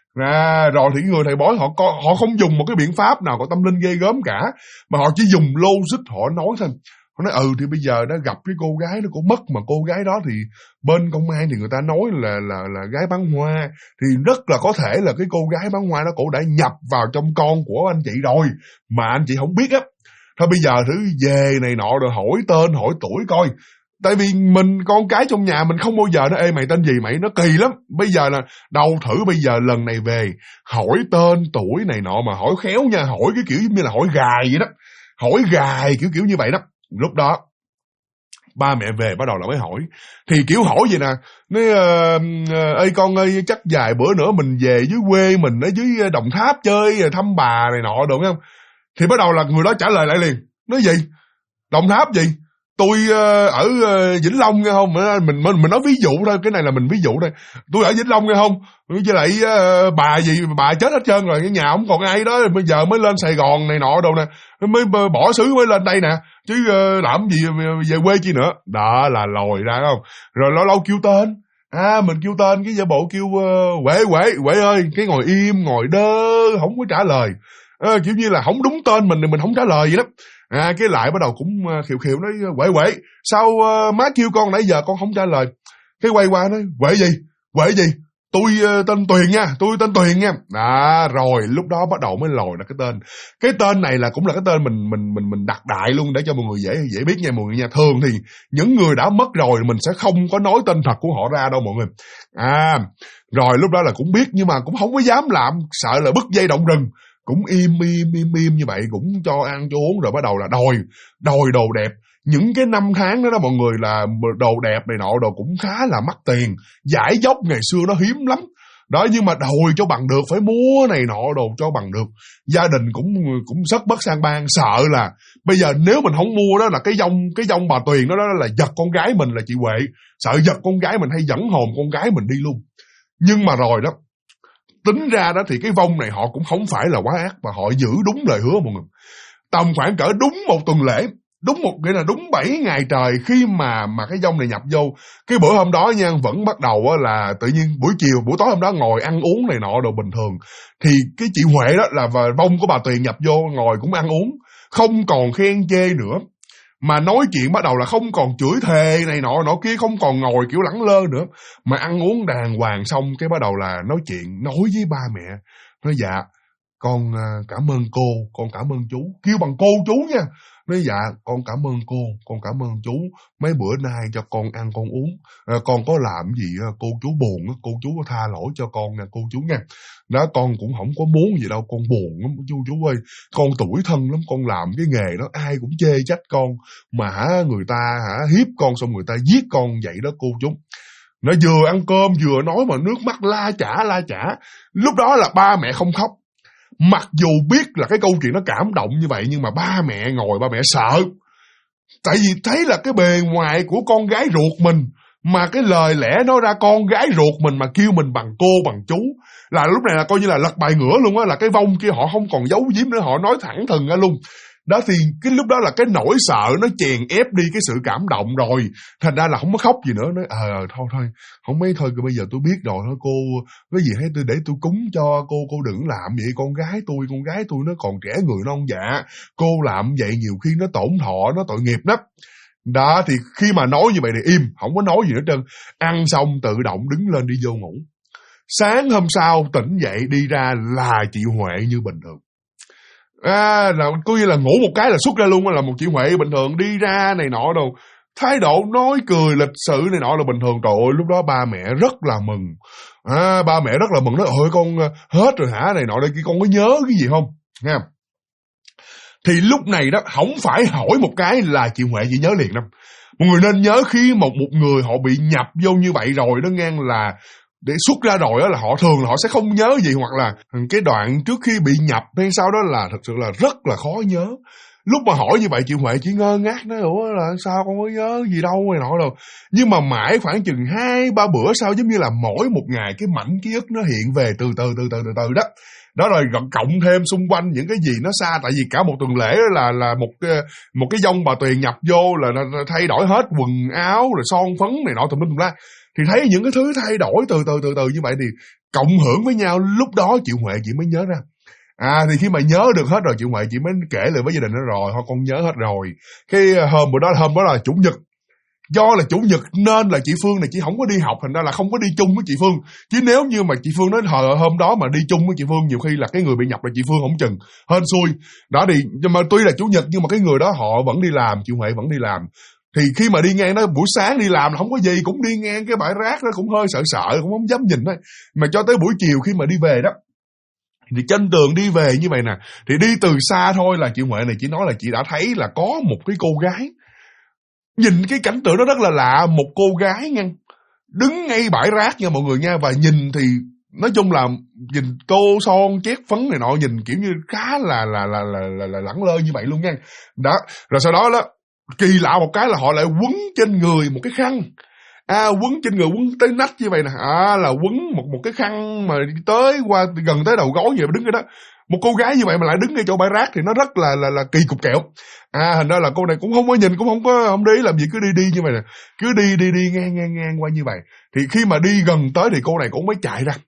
A: Rồi thì người thầy bói họ không dùng một cái biện pháp nào có tâm linh ghê gớm cả, mà họ chỉ dùng logic họ nói thôi. Họ nói thì bây giờ nó gặp cái cô gái nó cũng mất, mà cô gái đó thì bên công an thì người ta nói là gái bán hoa, thì rất là có thể là cái cô gái bán hoa đó cổ đã nhập vào trong con của anh chị rồi mà anh chị không biết á. Thôi bây giờ thử về này nọ rồi hỏi tên hỏi tuổi coi. Tại vì mình con cái trong nhà mình không bao giờ nó ê mày tên gì mày, nó kỳ lắm. Bây giờ là đâu thử bây giờ lần này về hỏi tên tuổi này nọ mà hỏi khéo nha, hỏi cái kiểu như là hỏi gài vậy đó. Hỏi gài kiểu như vậy đó. Lúc đó ba mẹ về bắt đầu là mới hỏi. Thì kiểu hỏi vậy nè, nói ê con ơi chắc vài bữa nữa mình về dưới quê mình ở dưới Đồng Tháp chơi thăm bà này nọ được không? Thì bắt đầu là người đó trả lời lại liền. Nói gì? Đồng Tháp gì? Tôi ở Vĩnh Long nghe không? Mình nói ví dụ thôi, cái này là mình ví dụ thôi. Tôi ở Vĩnh Long nghe không? Với lại bà gì, bà chết hết trơn rồi, cái nhà không còn ai đó, bây giờ mới lên Sài Gòn này nọ đâu nè, mới bỏ xứ mới lên đây nè, chứ làm gì về quê chi nữa. Đó là lòi ra không? Rồi lâu lâu kêu tên. Mình kêu tên, cái giả bộ kêu Huệ ơi, cái ngồi im, ngồi đơ, không có trả lời. Kiểu như là không đúng tên mình thì mình không trả lời gì lắm. Cái lại bắt đầu cũng khiều nói Huệ sao má kêu con nãy giờ con không trả lời. Cái quay qua nói Huệ gì tôi tên Tuyền nha, tôi tên Tuyền nha. Rồi lúc đó bắt đầu mới lòi ra cái tên này là cũng là cái tên mình đặt đại luôn để cho mọi người dễ biết nha mọi người nha. Thường thì những người đã mất rồi mình sẽ không có nói tên thật của họ ra đâu mọi người. Rồi lúc đó là cũng biết nhưng mà cũng không có dám làm, sợ là bứt dây động rừng, cũng im như vậy, cũng cho ăn cho uống, rồi bắt đầu là đòi đồ đẹp. Những cái năm tháng đó mọi người là đồ đẹp này nọ đồ cũng khá là mắc tiền, giải dốc ngày xưa nó hiếm lắm đó, nhưng mà đòi cho bằng được, phải mua này nọ đồ cho bằng được. Gia đình cũng sất bất sang bang, sợ là bây giờ nếu mình không mua đó là cái dông bà Tuyền đó là giật con gái mình là chị Huệ, sợ giật con gái mình hay dẫn hồn con gái mình đi luôn. Nhưng mà rồi đó, tính ra đó thì cái vong này họ cũng không phải là quá ác, mà họ giữ đúng lời hứa mọi người. Tầm khoảng cỡ đúng một tuần lễ, nghĩa là đúng 7 ngày trời khi mà cái vong này nhập vô. Cái bữa hôm đó nha, vẫn bắt đầu là tự nhiên buổi tối hôm đó ngồi ăn uống này nọ đồ bình thường. Thì cái chị Huệ đó là vong của bà Tuyền nhập vô ngồi cũng ăn uống, không còn khen chê nữa. Mà nói chuyện bắt đầu là không còn chửi thề này nọ kia, không còn ngồi kiểu lẳng lơ nữa, mà ăn uống đàng hoàng. Xong cái bắt đầu là nói chuyện, nói với ba mẹ, nói dạ con cảm ơn cô, con cảm ơn chú, kêu bằng cô chú nha. Nói dạ con cảm ơn cô, con cảm ơn chú, mấy bữa nay cho con ăn con uống, con có làm gì cô chú buồn, cô chú có tha lỗi cho con nè cô chú nha. Đó, con cũng không có muốn gì đâu, con buồn lắm chú ơi, con tủi thân lắm, con làm cái nghề đó ai cũng chê trách con, mà người ta hiếp con xong người ta giết con vậy đó cô chú. Nó vừa ăn cơm vừa nói mà nước mắt la chả. Lúc đó là ba mẹ không khóc. Mặc dù biết là cái câu chuyện nó cảm động như vậy, nhưng mà ba mẹ ngồi ba mẹ sợ. Tại vì thấy là cái bề ngoài của con gái ruột mình, mà cái lời lẽ nói ra con gái ruột mình mà kêu mình bằng cô bằng chú, là lúc này là coi như là lật bài ngửa luôn á, là cái vong kia họ không còn giấu giếm nữa, họ nói thẳng thừng ra luôn. Đó thì cái lúc đó là cái nỗi sợ nó chèn ép đi cái sự cảm động rồi, thành ra là không có khóc gì nữa. Nói thôi không mấy thôi, bây giờ tôi biết rồi thôi cô, cái gì hay tôi để tôi cúng cho cô đừng làm vậy, con gái tôi nó còn trẻ người non dạ, cô làm vậy nhiều khi nó tổn thọ, nó tội nghiệp lắm. Đó thì khi mà nói như vậy thì im, không có nói gì nữa trơn. Ăn xong tự động đứng lên đi vô ngủ. Sáng hôm sau tỉnh dậy đi ra là chị Huệ như bình thường. Là coi như là ngủ một cái là xuất ra luôn, là một chị Huệ bình thường đi ra này nọ đâu, thái độ nói cười lịch sự này nọ là bình thường. Trời ơi, lúc đó ba mẹ rất là mừng. Ba mẹ rất là mừng, nói ôi con hết rồi hả này nọ đây kia, con có nhớ cái gì không nha. Thì lúc này đó không phải hỏi một cái là chị Huệ chỉ nhớ liền đâu. Mọi người nên nhớ khi một người họ bị nhập vô như vậy rồi đó ngang, là để xuất ra rồi đó là họ thường là họ sẽ không nhớ gì, hoặc là cái đoạn trước khi bị nhập hay sau đó là thật sự là rất là khó nhớ. Lúc mà hỏi như vậy chị Huệ chỉ ngơ ngác nói ủa là sao con có nhớ gì đâu này nọ đâu. Nhưng mà mãi khoảng chừng 2-3 bữa sau, giống như là mỗi một ngày cái mảnh ký ức nó hiện về từ từ đó. Đó rồi cộng thêm xung quanh những cái gì nó xa, tại vì cả một tuần lễ là một cái dông bà Tuyền nhập vô là thay đổi hết quần áo rồi son phấn này nọ tùm lum tùm la. Thì thấy những cái thứ thay đổi từ từ như vậy thì cộng hưởng với nhau, lúc đó chị Huệ chị mới nhớ ra. Thì khi mà nhớ được hết rồi chị Huệ chị mới kể lại với gia đình nó rồi, thôi con nhớ hết rồi. Cái hôm đó là chủ nhật. Do là chủ nhật nên là chị Phương này chị không có đi học, thành ra là không có đi chung với chị Phương. Chứ nếu như mà chị Phương nói hôm đó mà đi chung với chị Phương, nhiều khi là cái người bị nhập là chị Phương không chừng, hên xui. Đó thì mà tuy là chủ nhật nhưng mà cái người đó họ vẫn đi làm, chị Huệ vẫn đi làm. Thì khi mà đi ngang đó buổi sáng đi làm là không có gì, cũng đi ngang cái bãi rác đó cũng hơi sợ, cũng không dám nhìn thôi. Mà cho tới buổi chiều khi mà đi về đó, thì trên đường đi về như vậy nè, thì đi từ xa thôi là chị Huệ này chỉ nói là chị đã thấy là có một cái cô gái. Nhìn cái cảnh tượng đó rất là lạ, một cô gái nha, đứng ngay bãi rác nha mọi người nha, và nhìn thì nói chung là nhìn tô son chét phấn này nọ, nhìn kiểu như khá là lẳng lơ như vậy luôn nha. Đó, rồi sau đó kỳ lạ một cái là họ lại quấn trên người một cái khăn. Quấn trên người, quấn tới nách như vậy nè. Là quấn một cái khăn mà tới qua gần tới đầu gối vậy mà đứng ở đó. Một cô gái như vậy mà lại đứng ngay chỗ bãi rác thì nó rất là kỳ cục kẹo. Thành ra là cô này cũng không có nhìn, cũng không để ý làm gì, cứ đi như vậy nè. Cứ đi ngang qua như vậy. Thì khi mà đi gần tới thì cô này cũng mới chạy ra.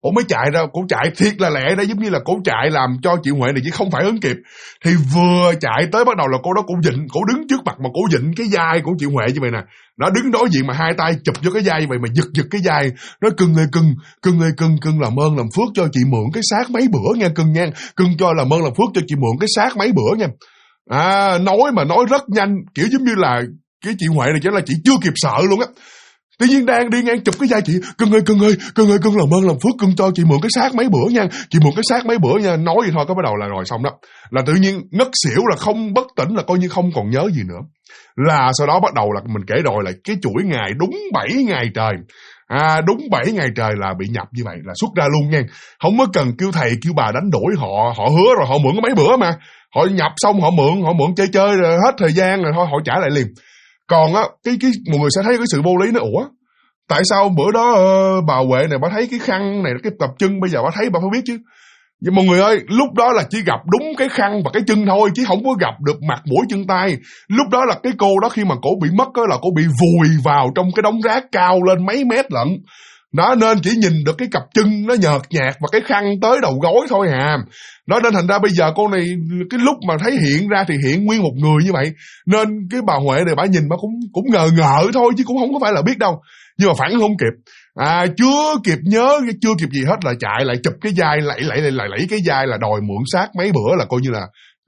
A: Cổ chạy thiệt là lẹ đó, giống như là cổ chạy làm cho chị Huệ này chỉ không phải ứng kịp. Thì vừa chạy tới bắt đầu là cô đó cũng dịnh, cổ đứng trước mặt mà cổ dịnh cái vai của chị Huệ như vậy nè. Nó đứng đối diện mà hai tay chụp vô cái vai như vậy mà giật cái vai. Nói cưng làm ơn làm phước cho chị mượn cái xác mấy bữa nha cưng nha. Cưng cho làm ơn làm phước cho chị mượn cái xác mấy bữa nha. Nói rất nhanh, kiểu giống như là cái chị Huệ này chỉ là chị chưa kịp sợ luôn á. Tự nhiên đang đi ngang chụp cái vai chị, cưng làm ơn làm phước, cưng cho chị mượn cái xác mấy bữa nha, chị mượn cái xác mấy bữa nha. Nói vậy thôi có bắt đầu là rồi xong đó, là tự nhiên ngất xỉu, là không bất tỉnh, là coi như không còn nhớ gì nữa. Là sau đó bắt đầu là mình kể rồi là cái chuỗi ngày đúng 7 ngày trời. Đúng 7 ngày trời là bị nhập như vậy, là xuất ra luôn nha. Không có cần kêu thầy kêu bà đánh đuổi, họ hứa rồi, họ mượn có mấy bữa mà. Họ nhập xong họ mượn chơi rồi hết thời gian rồi thôi họ trả lại liền. Còn á, cái mọi người sẽ thấy cái sự vô lý nó, ủa tại sao bữa đó bà Huệ này bà thấy cái khăn này, cái tập chân, bây giờ bà thấy bà phải biết chứ. Nhưng mọi người ơi, lúc đó là chỉ gặp đúng cái khăn và cái chân thôi, chứ không có gặp được mặt mũi chân tay. Lúc đó là cái cô đó khi mà cổ bị mất đó, là cổ bị vùi vào trong cái đống rác cao lên mấy mét lận. Đó, nên chỉ nhìn được cái cặp chân nó nhợt nhạt và cái khăn tới đầu gối thôi à. Đó, nên thành ra bây giờ cô này cái lúc mà thấy hiện ra thì hiện nguyên một người như vậy. Nên cái bà Huệ này bà nhìn bà cũng ngờ thôi, chứ cũng không có phải là biết đâu. Nhưng mà phản không kịp. Chưa kịp nhớ, chưa kịp gì hết là chạy lại chụp cái vai, lẫy cái vai là đòi mượn xác mấy bữa, là coi như là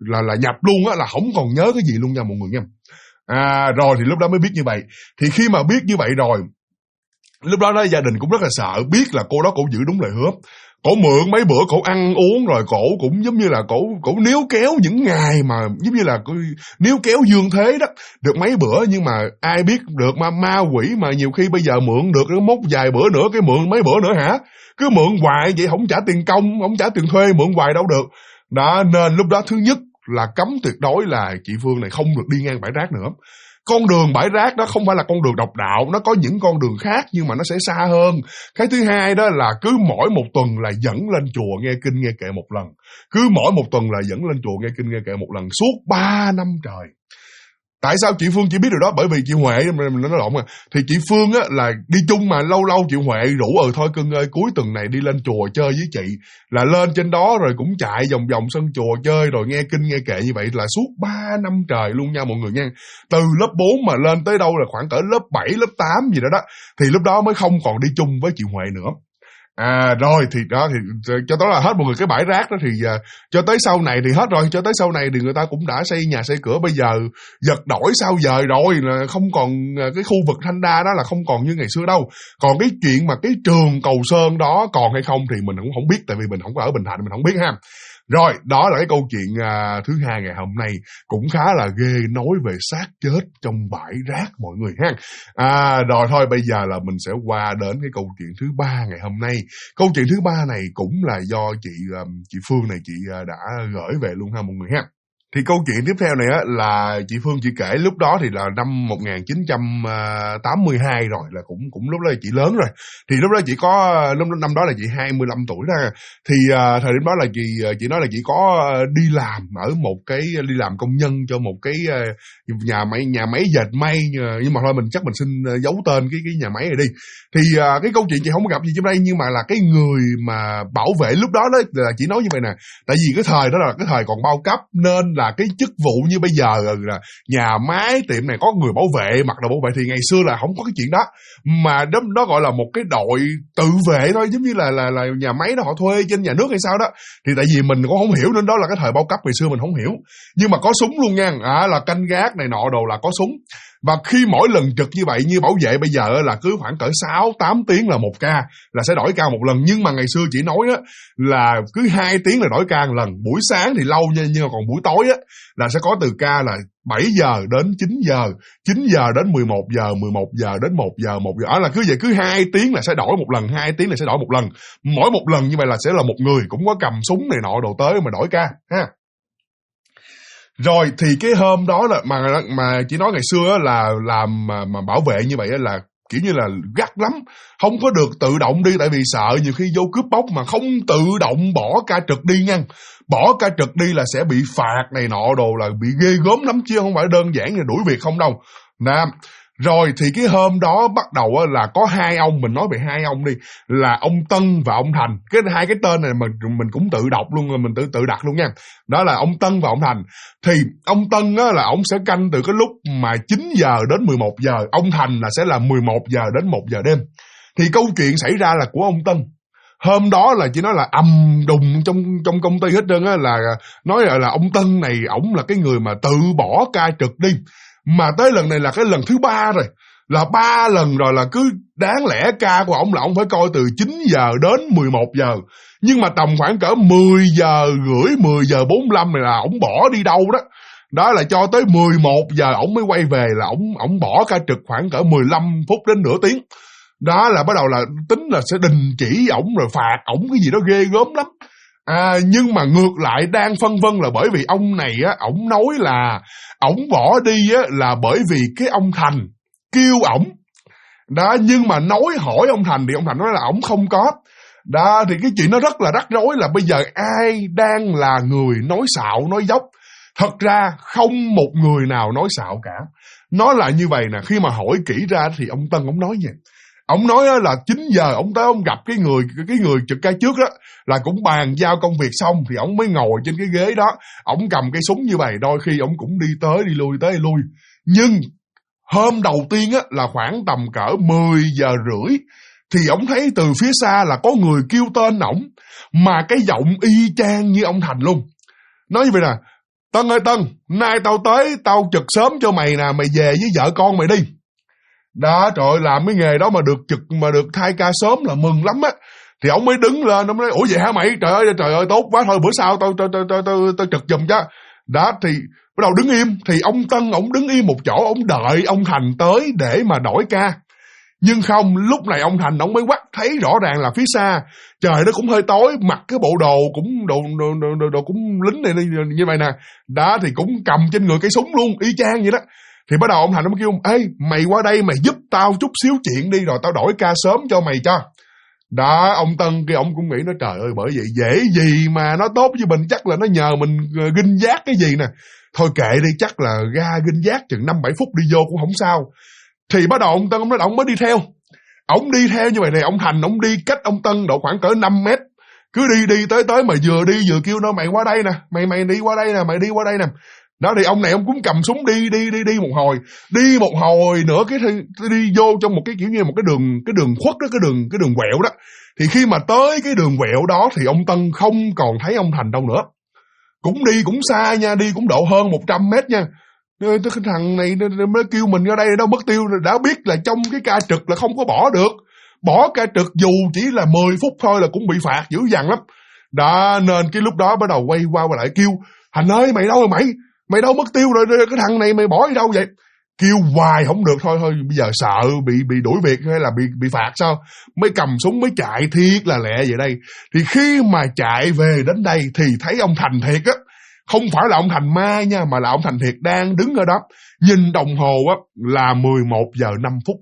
A: là nhập luôn á, là không còn nhớ cái gì luôn nha mọi người nha. Rồi thì lúc đó mới biết như vậy. Thì khi mà biết như vậy rồi, lúc đó gia đình cũng rất là sợ, biết là cô đó cổ giữ đúng lời hứa. Cổ mượn mấy bữa cổ ăn uống rồi cổ cũng giống như là cổ níu kéo những ngày mà giống như là níu kéo dương thế đó, được mấy bữa. Nhưng mà ai biết được mà ma quỷ mà nhiều khi bây giờ mượn được nó mốt vài bữa nữa cái mượn mấy bữa nữa hả? Cứ mượn hoài vậy, không trả tiền công, không trả tiền thuê, mượn hoài đâu được. Đó, nên lúc đó thứ nhất là cấm tuyệt đối là chị Phương này không được đi ngang bãi rác nữa. Con đường bãi rác đó không phải là con đường độc đạo, nó có những con đường khác nhưng mà nó sẽ xa hơn. Cái thứ hai đó là cứ mỗi một tuần là dẫn lên chùa nghe kinh nghe kệ một lần. Cứ mỗi một tuần là dẫn lên chùa nghe kinh nghe kệ một lần suốt 3 năm trời. Tại sao chị Phương chỉ biết điều đó? Bởi vì chị Huệ, mình nói lộn thì chị Phương á là đi chung mà lâu lâu chị Huệ rủ thôi cưng ơi cuối tuần này đi lên chùa chơi với chị, là lên trên đó rồi cũng chạy vòng vòng sân chùa chơi rồi nghe kinh nghe kệ như vậy là suốt 3 năm trời luôn nha mọi người nha. Từ lớp 4 mà lên tới đâu là khoảng cỡ lớp 7, lớp 8 gì đó thì lúc đó mới không còn đi chung với chị Huệ nữa. Rồi thì đó thì cho tới là hết mọi người cái bãi rác đó thì cho tới sau này thì hết rồi, cho tới sau này thì người ta cũng đã xây nhà xây cửa, bây giờ giật đổi sao dời rồi, là không còn cái khu vực Thanh Đa đó là không còn như ngày xưa đâu. Còn cái chuyện mà cái trường Cầu Sơn đó còn hay không thì mình cũng không biết, tại vì mình không có ở Bình Thạnh, mình không biết ha. Rồi, đó là cái câu chuyện thứ hai ngày hôm nay, cũng khá là ghê, nói về xác chết trong bãi rác mọi người ha. Rồi thôi bây giờ là mình sẽ qua đến cái câu chuyện thứ ba ngày hôm nay. Câu chuyện thứ ba này cũng là do chị Phương này chị đã gửi về luôn ha mọi người ha. Thì câu chuyện tiếp theo này á là chị Phương chị kể lúc đó thì là năm 1982 rồi, là cũng lúc đó là chị lớn rồi. Thì lúc đó chị có năm đó là chị 25 tuổi ra. Thì thời điểm đó là chị nói là chị có đi làm ở một cái đi làm công nhân cho một cái nhà máy dệt may, nhưng mà thôi mình chắc mình xin giấu tên cái nhà máy này đi. Thì cái câu chuyện chị không có gặp gì trong đây, nhưng mà là cái người mà bảo vệ lúc đó là chị nói như vậy nè. Tại vì cái thời đó là cái thời còn bao cấp, nên là cái chức vụ như bây giờ là nhà máy tiệm này có người bảo vệ, mặc đồ bảo vệ, thì ngày xưa là không có cái chuyện đó, mà đó gọi là một cái đội tự vệ thôi, giống như là nhà máy đó họ thuê trên nhà nước hay sao đó. Thì tại vì mình cũng không hiểu nên đó là cái thời bao cấp ngày xưa mình không hiểu, nhưng mà có súng luôn nha, là canh gác này nọ đồ là có súng. Và khi mỗi lần trực như vậy, như bảo vệ bây giờ là cứ khoảng cỡ 6-8 tiếng là một ca, là sẽ đổi ca một lần. Nhưng mà ngày xưa chị nói á là cứ 2 tiếng là đổi ca một lần. Buổi sáng thì lâu nha, nhưng mà còn buổi tối á là sẽ có từ ca là 7 giờ đến 9 giờ, 9 giờ đến 11 giờ, 11 giờ đến 1 giờ, 1 giờ. Là cứ vậy, cứ 2 tiếng là sẽ đổi một lần, 2 tiếng là sẽ đổi một lần. Mỗi một lần như vậy là sẽ là một người cũng có cầm súng này nọ đồ tới mà đổi ca ha. Rồi thì cái hôm đó là mà chị nói ngày xưa là làm mà bảo vệ như vậy là kiểu như là gắt lắm, không có được tự động đi, tại vì sợ nhiều khi vô cướp bóc mà không tự động bỏ ca trực đi nha. Bỏ ca trực đi là sẽ bị phạt này nọ đồ, là bị ghê gớm lắm chứ không phải đơn giản là đuổi việc không đâu. Nè, rồi thì cái hôm đó bắt đầu là có hai ông, mình nói về hai ông đi, là ông Tân và ông Thành. Hai cái tên này mình cũng tự đọc luôn, mình tự đặt luôn nha. Đó là ông Tân và ông Thành. Thì ông Tân á là ông sẽ canh từ cái lúc mà 9 giờ đến 11 giờ, ông Thành là sẽ là 11 giờ đến 1 giờ đêm. Thì câu chuyện xảy ra là của ông Tân. Hôm đó là chỉ nói là ầm đùng trong công ty hết trơn á, là nói là ông Tân này ổng là cái người mà tự bỏ ca trực đi. Mà tới lần này là cái lần thứ 3 rồi, là 3 lần rồi, là cứ đáng lẽ ca của ổng là ổng phải coi từ 9 giờ đến 11 giờ. Nhưng mà tầm khoảng cỡ 10 giờ rưỡi, 10 giờ 45 này là ổng bỏ đi đâu đó. Đó là cho tới 11 giờ ổng mới quay về, là ổng bỏ ca trực khoảng cỡ 15 phút đến nửa tiếng. Đó là bắt đầu là tính là sẽ đình chỉ ổng rồi phạt ổng cái gì đó ghê gớm lắm. Nhưng mà ngược lại đang phân vân là bởi vì ông này á, ổng nói là ổng bỏ đi á là bởi vì cái ông Thành kêu ổng. Đó, nhưng mà hỏi ông Thành thì ông Thành nói là ổng không có. Đó, thì cái chuyện nó rất là rắc rối, là bây giờ ai đang là người nói xạo, nói dốc. Thật ra không một người nào nói xạo cả. Nó là như vậy nè, khi mà hỏi kỹ ra thì ông Tân ổng nói vậy. Ông nói là 9 giờ ông tới ông gặp cái người trực ca trước đó, là cũng bàn giao công việc xong thì ông mới ngồi trên cái ghế đó, ông cầm cái súng như vậy, đôi khi ông cũng đi tới đi lui. Nhưng hôm đầu tiên á là khoảng tầm cỡ 10 giờ rưỡi thì ông thấy từ phía xa là có người kêu tên ổng, mà cái giọng y chang như ông Thành luôn. Nói như vậy nè, Tân ơi Tân, nay tao tới, tao trực sớm cho mày nè, mày về với vợ con mày đi. Đó, trời ơi, làm cái nghề đó mà được trực, mà được thay ca sớm là mừng lắm á. Thì ông mới đứng lên, ông nói, ủa vậy hả mày? Trời ơi, tốt quá, thôi bữa sau tao trực giùm cho. Đó, thì bắt đầu đứng im, thì ông Tân, ông đứng im một chỗ, ông đợi ông Thành tới để mà đổi ca. Nhưng không, lúc này ông Thành ông mới quắt, thấy rõ ràng là phía xa trời nó cũng hơi tối, mặc cái bộ đồ cũng đồ cũng lính này như vậy nè. Đó, thì cũng cầm trên người cây súng luôn, y chang vậy đó. Thì bắt đầu ông Thành ông kêu, ê mày qua đây mày giúp tao chút xíu chuyện đi, rồi tao đổi ca sớm cho mày cho. Đó, ông Tân kia ông cũng nghĩ nó trời ơi, bởi vậy dễ gì mà nó tốt với mình, chắc là nó nhờ mình ginh giác cái gì nè. Thôi kệ đi, chắc là ra ginh giác chừng 5-7 phút đi vô cũng không sao. Thì bắt đầu ông Tân ông nói ông mới đi theo. Ông đi theo như vậy này, ông Thành ông đi cách ông Tân độ khoảng cỡ 5 mét. Cứ đi tới mà vừa đi vừa kêu nó, mày qua đây nè, mày đi qua đây nè, mày đi qua đây nè. Đó, thì ông này ông cũng cầm súng đi một hồi. Đi một hồi nữa cái đi vô trong một cái kiểu như một cái đường khuất đó, cái đường quẹo đó. Thì khi mà tới cái đường quẹo đó thì ông Tân không còn thấy ông Thành đâu nữa. Cũng đi cũng xa nha, đi cũng độ hơn 100 mét nha. Cái thằng này mới kêu mình ra đây đâu mất tiêu, đã biết là trong cái ca trực là không có bỏ được. Bỏ ca trực dù chỉ là 10 phút thôi là cũng bị phạt dữ dằn lắm. Đó, nên cái lúc đó bắt đầu quay qua lại kêu, Thành ơi mày đâu rồi mày? Mày đâu mất tiêu rồi, cái thằng này mày bỏ đi đâu vậy? Kêu hoài không được, thôi bây giờ sợ bị đuổi việc hay là bị phạt sao? Mới cầm súng mới chạy thiệt là lẹ vậy đây. Thì khi mà chạy về đến đây thì thấy ông Thành thiệt á. Không phải là ông Thành ma nha, mà là ông Thành thiệt đang đứng ở đó. Nhìn đồng hồ á là 11 giờ 5 phút.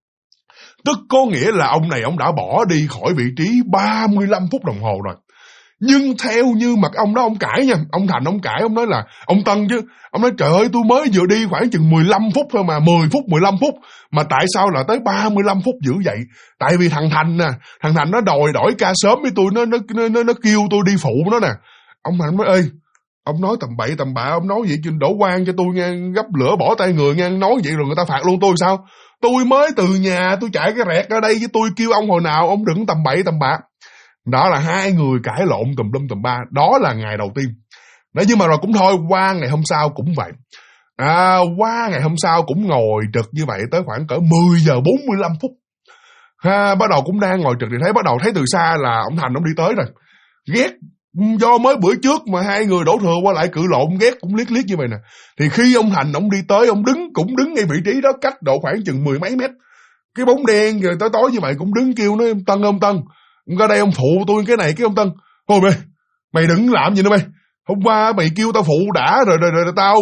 A: Tức có nghĩa là ông này ông đã bỏ đi khỏi vị trí 35 phút đồng hồ rồi. Nhưng theo như mặt ông đó ông cãi nha, ông Thành ông cãi, ông nói là ông Tân chứ. Ông nói trời ơi, tôi mới vừa đi khoảng chừng 15 phút thôi mà, 10 phút 15 phút mà tại sao là tới 35 phút dữ vậy? Tại vì thằng Thành nè, thằng Thành nó đòi đổi ca sớm với tôi, nó kêu tôi đi phụ nó nè. Ông Thành nói ơi, ông nói tầm bậy tầm bạ, ông nói vậy đổ quan cho tôi nghe, gấp lửa bỏ tay người nghe, nói vậy rồi người ta phạt luôn tôi sao? Tôi mới từ nhà tôi chạy cái rẹt ra đây với tôi kêu ông hồi nào, ông đừng tầm bậy tầm bạ. Đó là hai người cãi lộn tùm lum tùm ba. Đó là ngày đầu tiên. Đấy, nhưng mà rồi cũng thôi, qua ngày hôm sau cũng vậy. Qua ngày hôm sau cũng ngồi trực như vậy tới khoảng cỡ 10 giờ 45 phút. Bắt đầu cũng đang ngồi trực thì bắt đầu thấy từ xa là ông Thành ông đi tới rồi. Ghét, do mới bữa trước mà hai người đổ thừa qua lại cự lộn, ghét cũng liếc như vậy nè. Thì khi ông Thành ông đi tới, ông cũng đứng ngay vị trí đó, cách độ khoảng chừng 10 mấy mét. Cái bóng đen rồi tối như vậy cũng đứng kêu nói, ông Tân, ông ra đây ông phụ tôi cái này. Cái ông Tân, thôi mày đừng làm gì nữa mày. Hôm qua mày kêu tao phụ đã rồi tao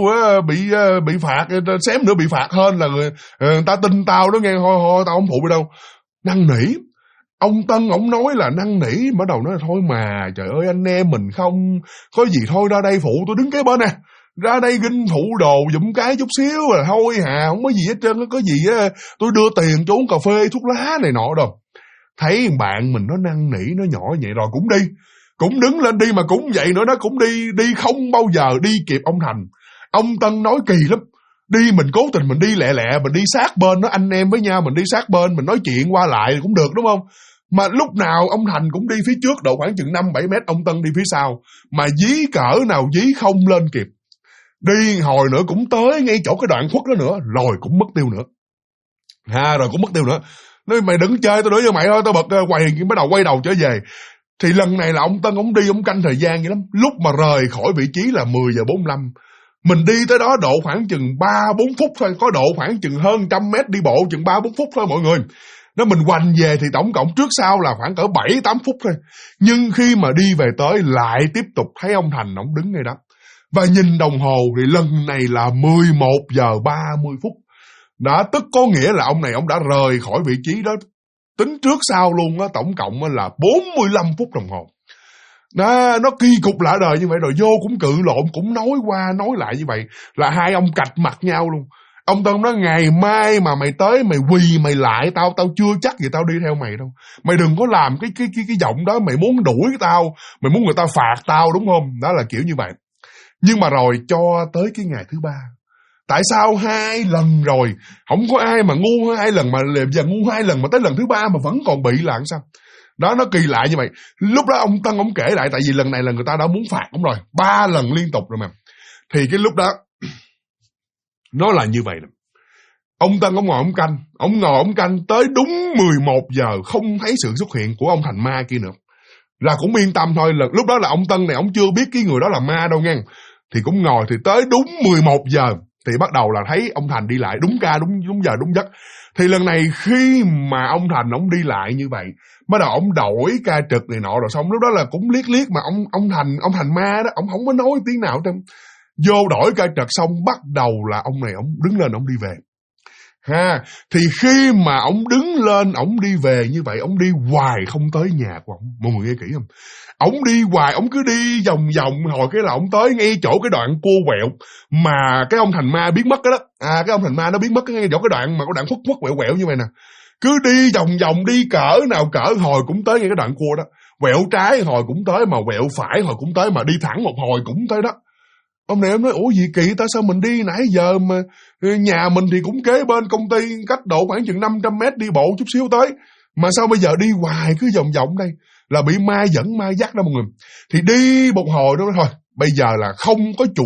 A: bị phạt, xém nữa bị phạt hơn là người ta tin tao đó nghe, thôi tao không phụ đâu. Năn nỉ. Ông Tân ông nói là năn nỉ, bắt đầu nói là thôi mà trời ơi anh em mình không có gì, thôi ra đây phụ tôi đứng kế bên nè, ra đây ginh phụ đồ giùm cái chút xíu là thôi không có gì hết trơn, có gì á tôi đưa tiền cho uống cà phê thuốc lá này nọ đâu. Thấy bạn mình nó năn nỉ nó nhỏ vậy rồi cũng đi, cũng đứng lên đi, mà cũng vậy nữa, nó cũng đi không bao giờ đi kịp ông Thành. Ông Tân nói kỳ lắm, đi mình cố tình mình đi lẹ mình đi sát bên, nó anh em với nhau mình đi sát bên, mình nói chuyện qua lại cũng được đúng không? Mà lúc nào ông Thành cũng đi phía trước độ khoảng chừng 5-7 mét, ông Tân đi phía sau, mà dí cỡ nào dí không lên kịp. Đi hồi nữa cũng tới ngay chỗ cái đoạn khuất đó nữa, rồi cũng mất tiêu nữa. Rồi cũng mất tiêu nữa. Nói mày đừng chơi, tôi đuổi cho mày thôi, tao bật bắt đầu quay đầu trở về. Thì lần này là ông Tân ông đi, ông canh thời gian vậy lắm. Lúc mà rời khỏi vị trí là 10 giờ 45. Mình đi tới đó độ khoảng chừng 3-4 phút thôi, có độ khoảng chừng hơn 100 mét, đi bộ chừng 3-4 phút thôi mọi người. Nó mình hoành về thì tổng cộng trước sau là khoảng cỡ 7-8 phút thôi. Nhưng khi mà đi về tới lại tiếp tục thấy ông Thành ông đứng ngay đó. Và nhìn đồng hồ thì lần này là 11 giờ 30 phút. Đó, tức có nghĩa là ông này ông đã rời khỏi vị trí đó, tính trước sau luôn á, tổng cộng là 45 phút đồng hồ. Đó, nó kỳ cục lạ đời như vậy, rồi vô cũng cự lộn, cũng nói qua nói lại như vậy, là hai ông cạch mặt nhau luôn. Ông Tân nói ngày mai mà mày tới mày quỳ mày lại tao chưa chắc gì tao đi theo mày đâu. Mày đừng có làm cái giọng đó, mày muốn đuổi tao, mày muốn người ta phạt tao đúng không? Đó là kiểu như vậy. Nhưng mà rồi cho tới cái ngày thứ 3. Tại sao 2 lần rồi, không có ai mà ngu 2 lần, mà giờ ngu 2 lần mà tới lần thứ 3 mà vẫn còn bị là sao? Đó, nó kỳ lạ như vậy. Lúc đó ông Tân ông kể lại, tại vì lần này là người ta đã muốn phạt ông rồi, 3 lần liên tục rồi mà. Thì cái lúc đó nó là như vậy nè. Ông Tân ông ngồi ông canh tới đúng 11 giờ không thấy sự xuất hiện của ông Thành Ma kia nữa. Là cũng yên tâm thôi, lúc đó là ông Tân này ông chưa biết cái người đó là ma đâu nha. Thì cũng ngồi, thì tới đúng 11 giờ thì bắt đầu là thấy ông Thành đi lại đúng ca, đúng giờ, đúng giấc. Thì lần này khi mà ông Thành ông đi lại như vậy, bắt đầu ông đổi ca trực này nọ rồi xong lúc đó là cũng liếc mà ông Thành Ma đó, ông không có nói tiếng nào hết. Vô đổi ca trực xong bắt đầu là ông này ông đứng lên ông đi về. Ha, thì khi mà ông đứng lên ông đi về như vậy, ông đi hoài không tới nhà của ông. Mọi người nghe kỹ không? Ông đi hoài, ông cứ đi vòng hồi cái là ông tới ngay chỗ cái đoạn cua quẹo mà cái ông Thành Ma biến mất đó. Cái ông Thành Ma nó biến mất ngay chỗ cái đoạn mà có đoạn khuất quẹo như vậy nè. Cứ đi vòng đi cỡ nào cỡ hồi cũng tới ngay cái đoạn cua đó. Quẹo trái hồi cũng tới, mà quẹo phải hồi cũng tới, mà đi thẳng một hồi cũng tới đó. Ông này ông nói, ủa gì kỳ ta, sao mình đi nãy giờ mà nhà mình thì cũng kế bên công ty, cách độ khoảng chừng 500 mét đi bộ chút xíu tới, mà sao bây giờ đi hoài cứ vòng đây, là bị ma dẫn ma dắt đó mọi người. Thì đi một hồi đó thôi, bây giờ là không có chủ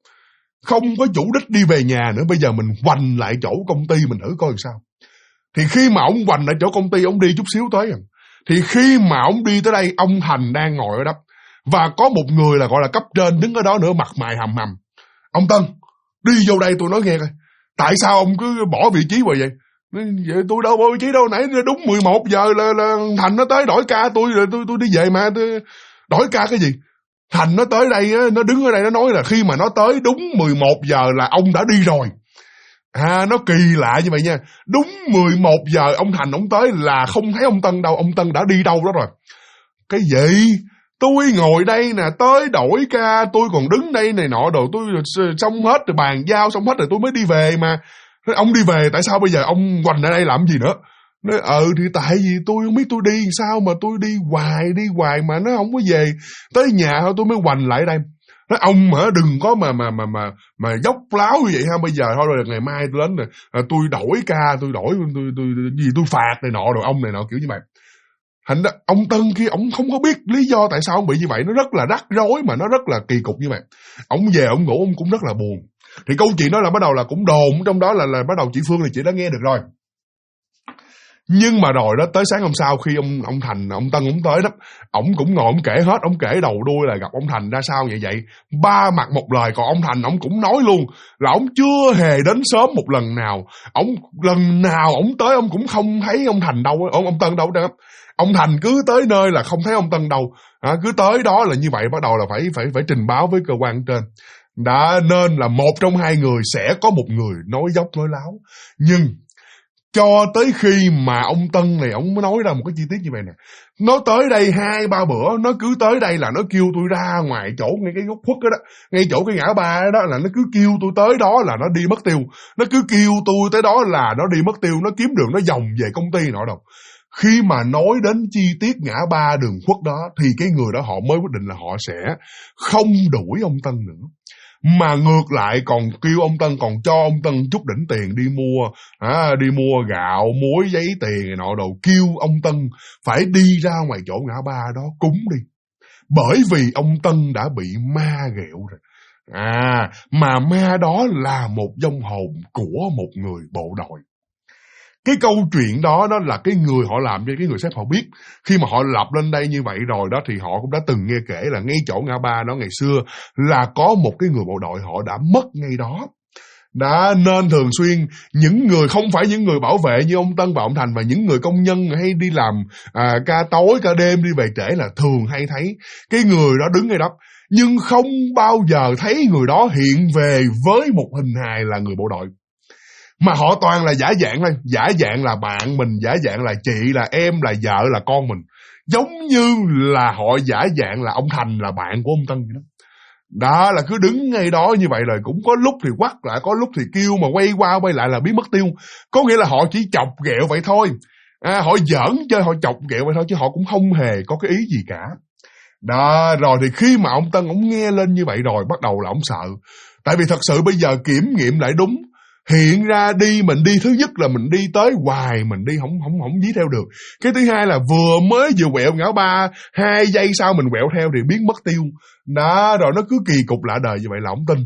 A: đích đi về nhà nữa, bây giờ mình hoành lại chỗ công ty mình thử coi làm sao. Thì khi mà ông hoành lại chỗ công ty, ông đi chút xíu tới, thì khi mà ông đi tới đây, ông Thành đang ngồi ở đó, và có một người là gọi là cấp trên đứng ở đó nữa, mặt mày hầm hầm. Ông Tân, đi vô đây tôi nói nghe coi, tại sao ông cứ bỏ vị trí vậy? Vậy tôi đâu bỏ vị trí đâu, nãy đúng 11 giờ là Thành nó tới đổi ca tôi rồi tôi đi về mà, tôi đổi ca cái gì? Thành nó tới đây, nó đứng ở đây nó nói là khi mà nó tới đúng 11 giờ là ông đã đi rồi. Nó kỳ lạ như vậy nha. Đúng 11 giờ ông Thành ông tới là không thấy ông Tân đâu, ông Tân đã đi đâu đó rồi. Cái gì? Tôi ngồi đây nè, tới đổi ca, tôi còn đứng đây này nọ đồ, tôi xong hết rồi, bàn giao xong hết rồi tôi mới đi về mà. Ông đi về, tại sao bây giờ ông quanh ở đây làm gì nữa? Nói, thì tại vì tôi không biết tôi đi sao mà tôi đi hoài mà nó không có về. Tới nhà thôi tôi mới quanh lại đây. Nói ông mà đừng có mà dốc láo như vậy ha, bây giờ thôi rồi ngày mai tôi đến rồi, tôi đổi ca, tôi phạt này nọ rồi ông này nọ kiểu như vậy. Thành ra ông Tân kia ông không có biết lý do tại sao ông bị như vậy, nó rất là rắc rối mà nó rất là kỳ cục như vậy. Ông về ông ngủ ông cũng rất là buồn. Thì câu chuyện đó là bắt đầu là cũng đồn trong đó là bắt đầu chị Phương thì chị đã nghe được rồi. Nhưng mà rồi đó, tới sáng hôm sau khi ông Thành, ông Tân ông tới đó, ông cũng ngồi ông kể hết, ông kể đầu đuôi là gặp ông Thành ra sao vậy. Ba mặt một lời. Còn ông Thành ông cũng nói luôn là ông chưa hề đến sớm một lần nào. Lần nào ông tới ông cũng không thấy ông Thành đâu, ông Tân đâu đó. Ông Thành cứ tới nơi là không thấy ông Tân đâu. Cứ tới đó là như vậy, bắt đầu là phải trình báo với cơ quan trên. Đã nên là một trong hai người sẽ có một người nói dốc nói láo. Nhưng cho tới khi mà ông Tân này ông mới nói ra một cái chi tiết như vậy nè. Nó tới đây 2-3 bữa, nó cứ tới đây là nó kêu tôi ra ngoài chỗ ngay cái góc khuất đó, ngay chỗ cái ngã ba đó là nó cứ kêu tôi tới đó là nó đi mất tiêu. Nó cứ kêu tôi tới đó là nó đi mất tiêu, nó kiếm đường nó vòng về công ty nọ đâu. Khi mà nói đến chi tiết ngã ba đường khuất đó thì cái người đó họ mới quyết định là họ sẽ không đuổi ông Tân nữa, mà ngược lại còn kêu ông Tân, còn cho ông Tân chút đỉnh tiền đi mua gạo, muối, giấy tiền nọ đồ, kêu ông Tân phải đi ra ngoài chỗ ngã ba đó cúng đi, bởi vì ông Tân đã bị ma ghẹo rồi. Mà ma đó là một vong hồn của một người bộ đội. Cái câu chuyện đó là cái người họ làm cho cái người sếp họ biết. Khi mà họ lập lên đây như vậy rồi đó thì họ cũng đã từng nghe kể là ngay chỗ ngã ba đó ngày xưa là có một cái người bộ đội họ đã mất ngay đó. Nên thường xuyên những người không phải những người bảo vệ như ông Tân và ông Thành, và những người công nhân hay đi làm ca tối ca đêm đi về trễ là thường hay thấy cái người đó đứng ngay đó, nhưng không bao giờ thấy người đó hiện về với một hình hài là người bộ đội. Mà họ toàn là giả dạng thôi, giả dạng là bạn mình, giả dạng là chị, là em, là vợ, là con mình. Giống như là họ giả dạng là ông Thành là bạn của ông Tân vậy đó. Đó là cứ đứng ngay đó như vậy rồi cũng có lúc thì quắt lại, có lúc thì kêu mà quay qua quay lại là biến mất tiêu. Có nghĩa là họ chỉ chọc ghẹo vậy thôi. Họ giỡn chơi, họ chọc ghẹo vậy thôi chứ họ cũng không hề có cái ý gì cả. Đó, rồi thì khi mà ông Tân ông nghe lên như vậy rồi bắt đầu là ông sợ. Tại vì thật sự bây giờ kiểm nghiệm lại đúng, hiện ra mình đi thứ nhất là mình đi tới hoài, mình đi không dí theo được. Cái thứ hai là vừa quẹo ngã ba, 2 giây sau mình quẹo theo thì biến mất tiêu. Đó, rồi nó cứ kỳ cục lạ đời như vậy là ông tin.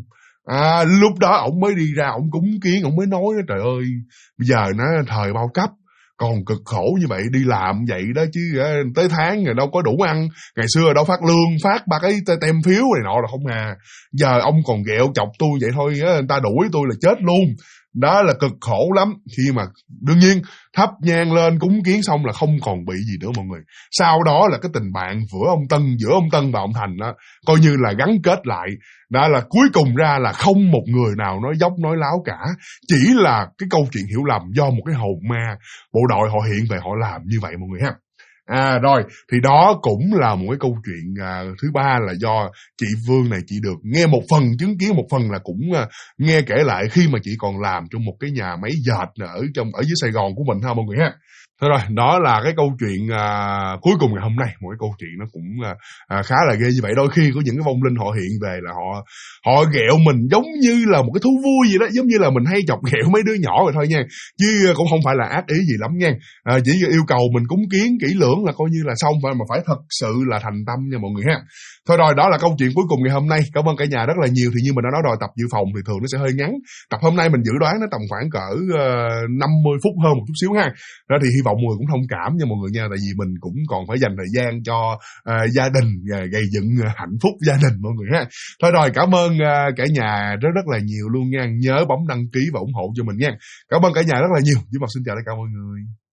A: Lúc đó ổng mới đi ra, ổng cúng kiến, ổng mới nói đó, trời ơi, bây giờ nó thời bao cấp, còn cực khổ như vậy, đi làm vậy đó chứ tới tháng rồi đâu có đủ ăn. Ngày xưa đâu phát lương, phát ba cái tem phiếu này nọ là không à. Giờ ông còn ghẹo chọc tôi vậy thôi, người ta đuổi tôi là chết luôn. Đó là cực khổ lắm. Khi mà đương nhiên thắp nhang lên cúng kiến xong là không còn bị gì nữa mọi người. Sau đó là cái tình bạn giữa ông Tân và ông Thành đó, coi như là gắn kết lại. Đó là cuối cùng ra là không một người nào nói dốc nói láo cả. Chỉ là cái câu chuyện hiểu lầm do một cái hồn ma bộ đội họ hiện về họ làm như vậy mọi người ha. Rồi, thì đó cũng là một cái câu chuyện thứ ba, là do chị Vương này chị được nghe một phần, chứng kiến một phần, là cũng nghe kể lại khi mà chị còn làm trong một cái nhà máy dệt ở dưới Sài Gòn của mình ha mọi người ha. Thôi rồi, đó là cái câu chuyện cuối cùng ngày hôm nay. Một cái câu chuyện nó cũng khá là ghê như vậy. Đôi khi có những cái vong linh họ hiện về là họ ghẹo mình giống như là một cái thú vui vậy đó. Giống như là mình hay chọc ghẹo mấy đứa nhỏ rồi thôi nha. Chứ cũng không phải là ác ý gì lắm nha. Chỉ yêu cầu mình cúng kiến kỹ lưỡng là coi như là xong. Mà phải thật sự là thành tâm nha mọi người ha. Thôi rồi, đó là câu chuyện cuối cùng ngày hôm nay. Cảm ơn cả nhà rất là nhiều. Thì như mình đã nói rồi, tập dự phòng thì thường nó sẽ hơi ngắn. Tập hôm nay mình dự đoán nó tầm khoảng cỡ 50 phút hơn một chút xíu ha. Đó thì hy vọng mọi người cũng thông cảm nha mọi người nha. Tại vì mình cũng còn phải dành thời gian cho gia đình, gây dựng hạnh phúc gia đình mọi người ha. Thôi rồi, cảm ơn cả nhà rất là nhiều luôn nha. Nhớ bấm đăng ký và ủng hộ cho mình nha. Cảm ơn cả nhà rất là nhiều. Với Mật xin chào tất cả mọi người.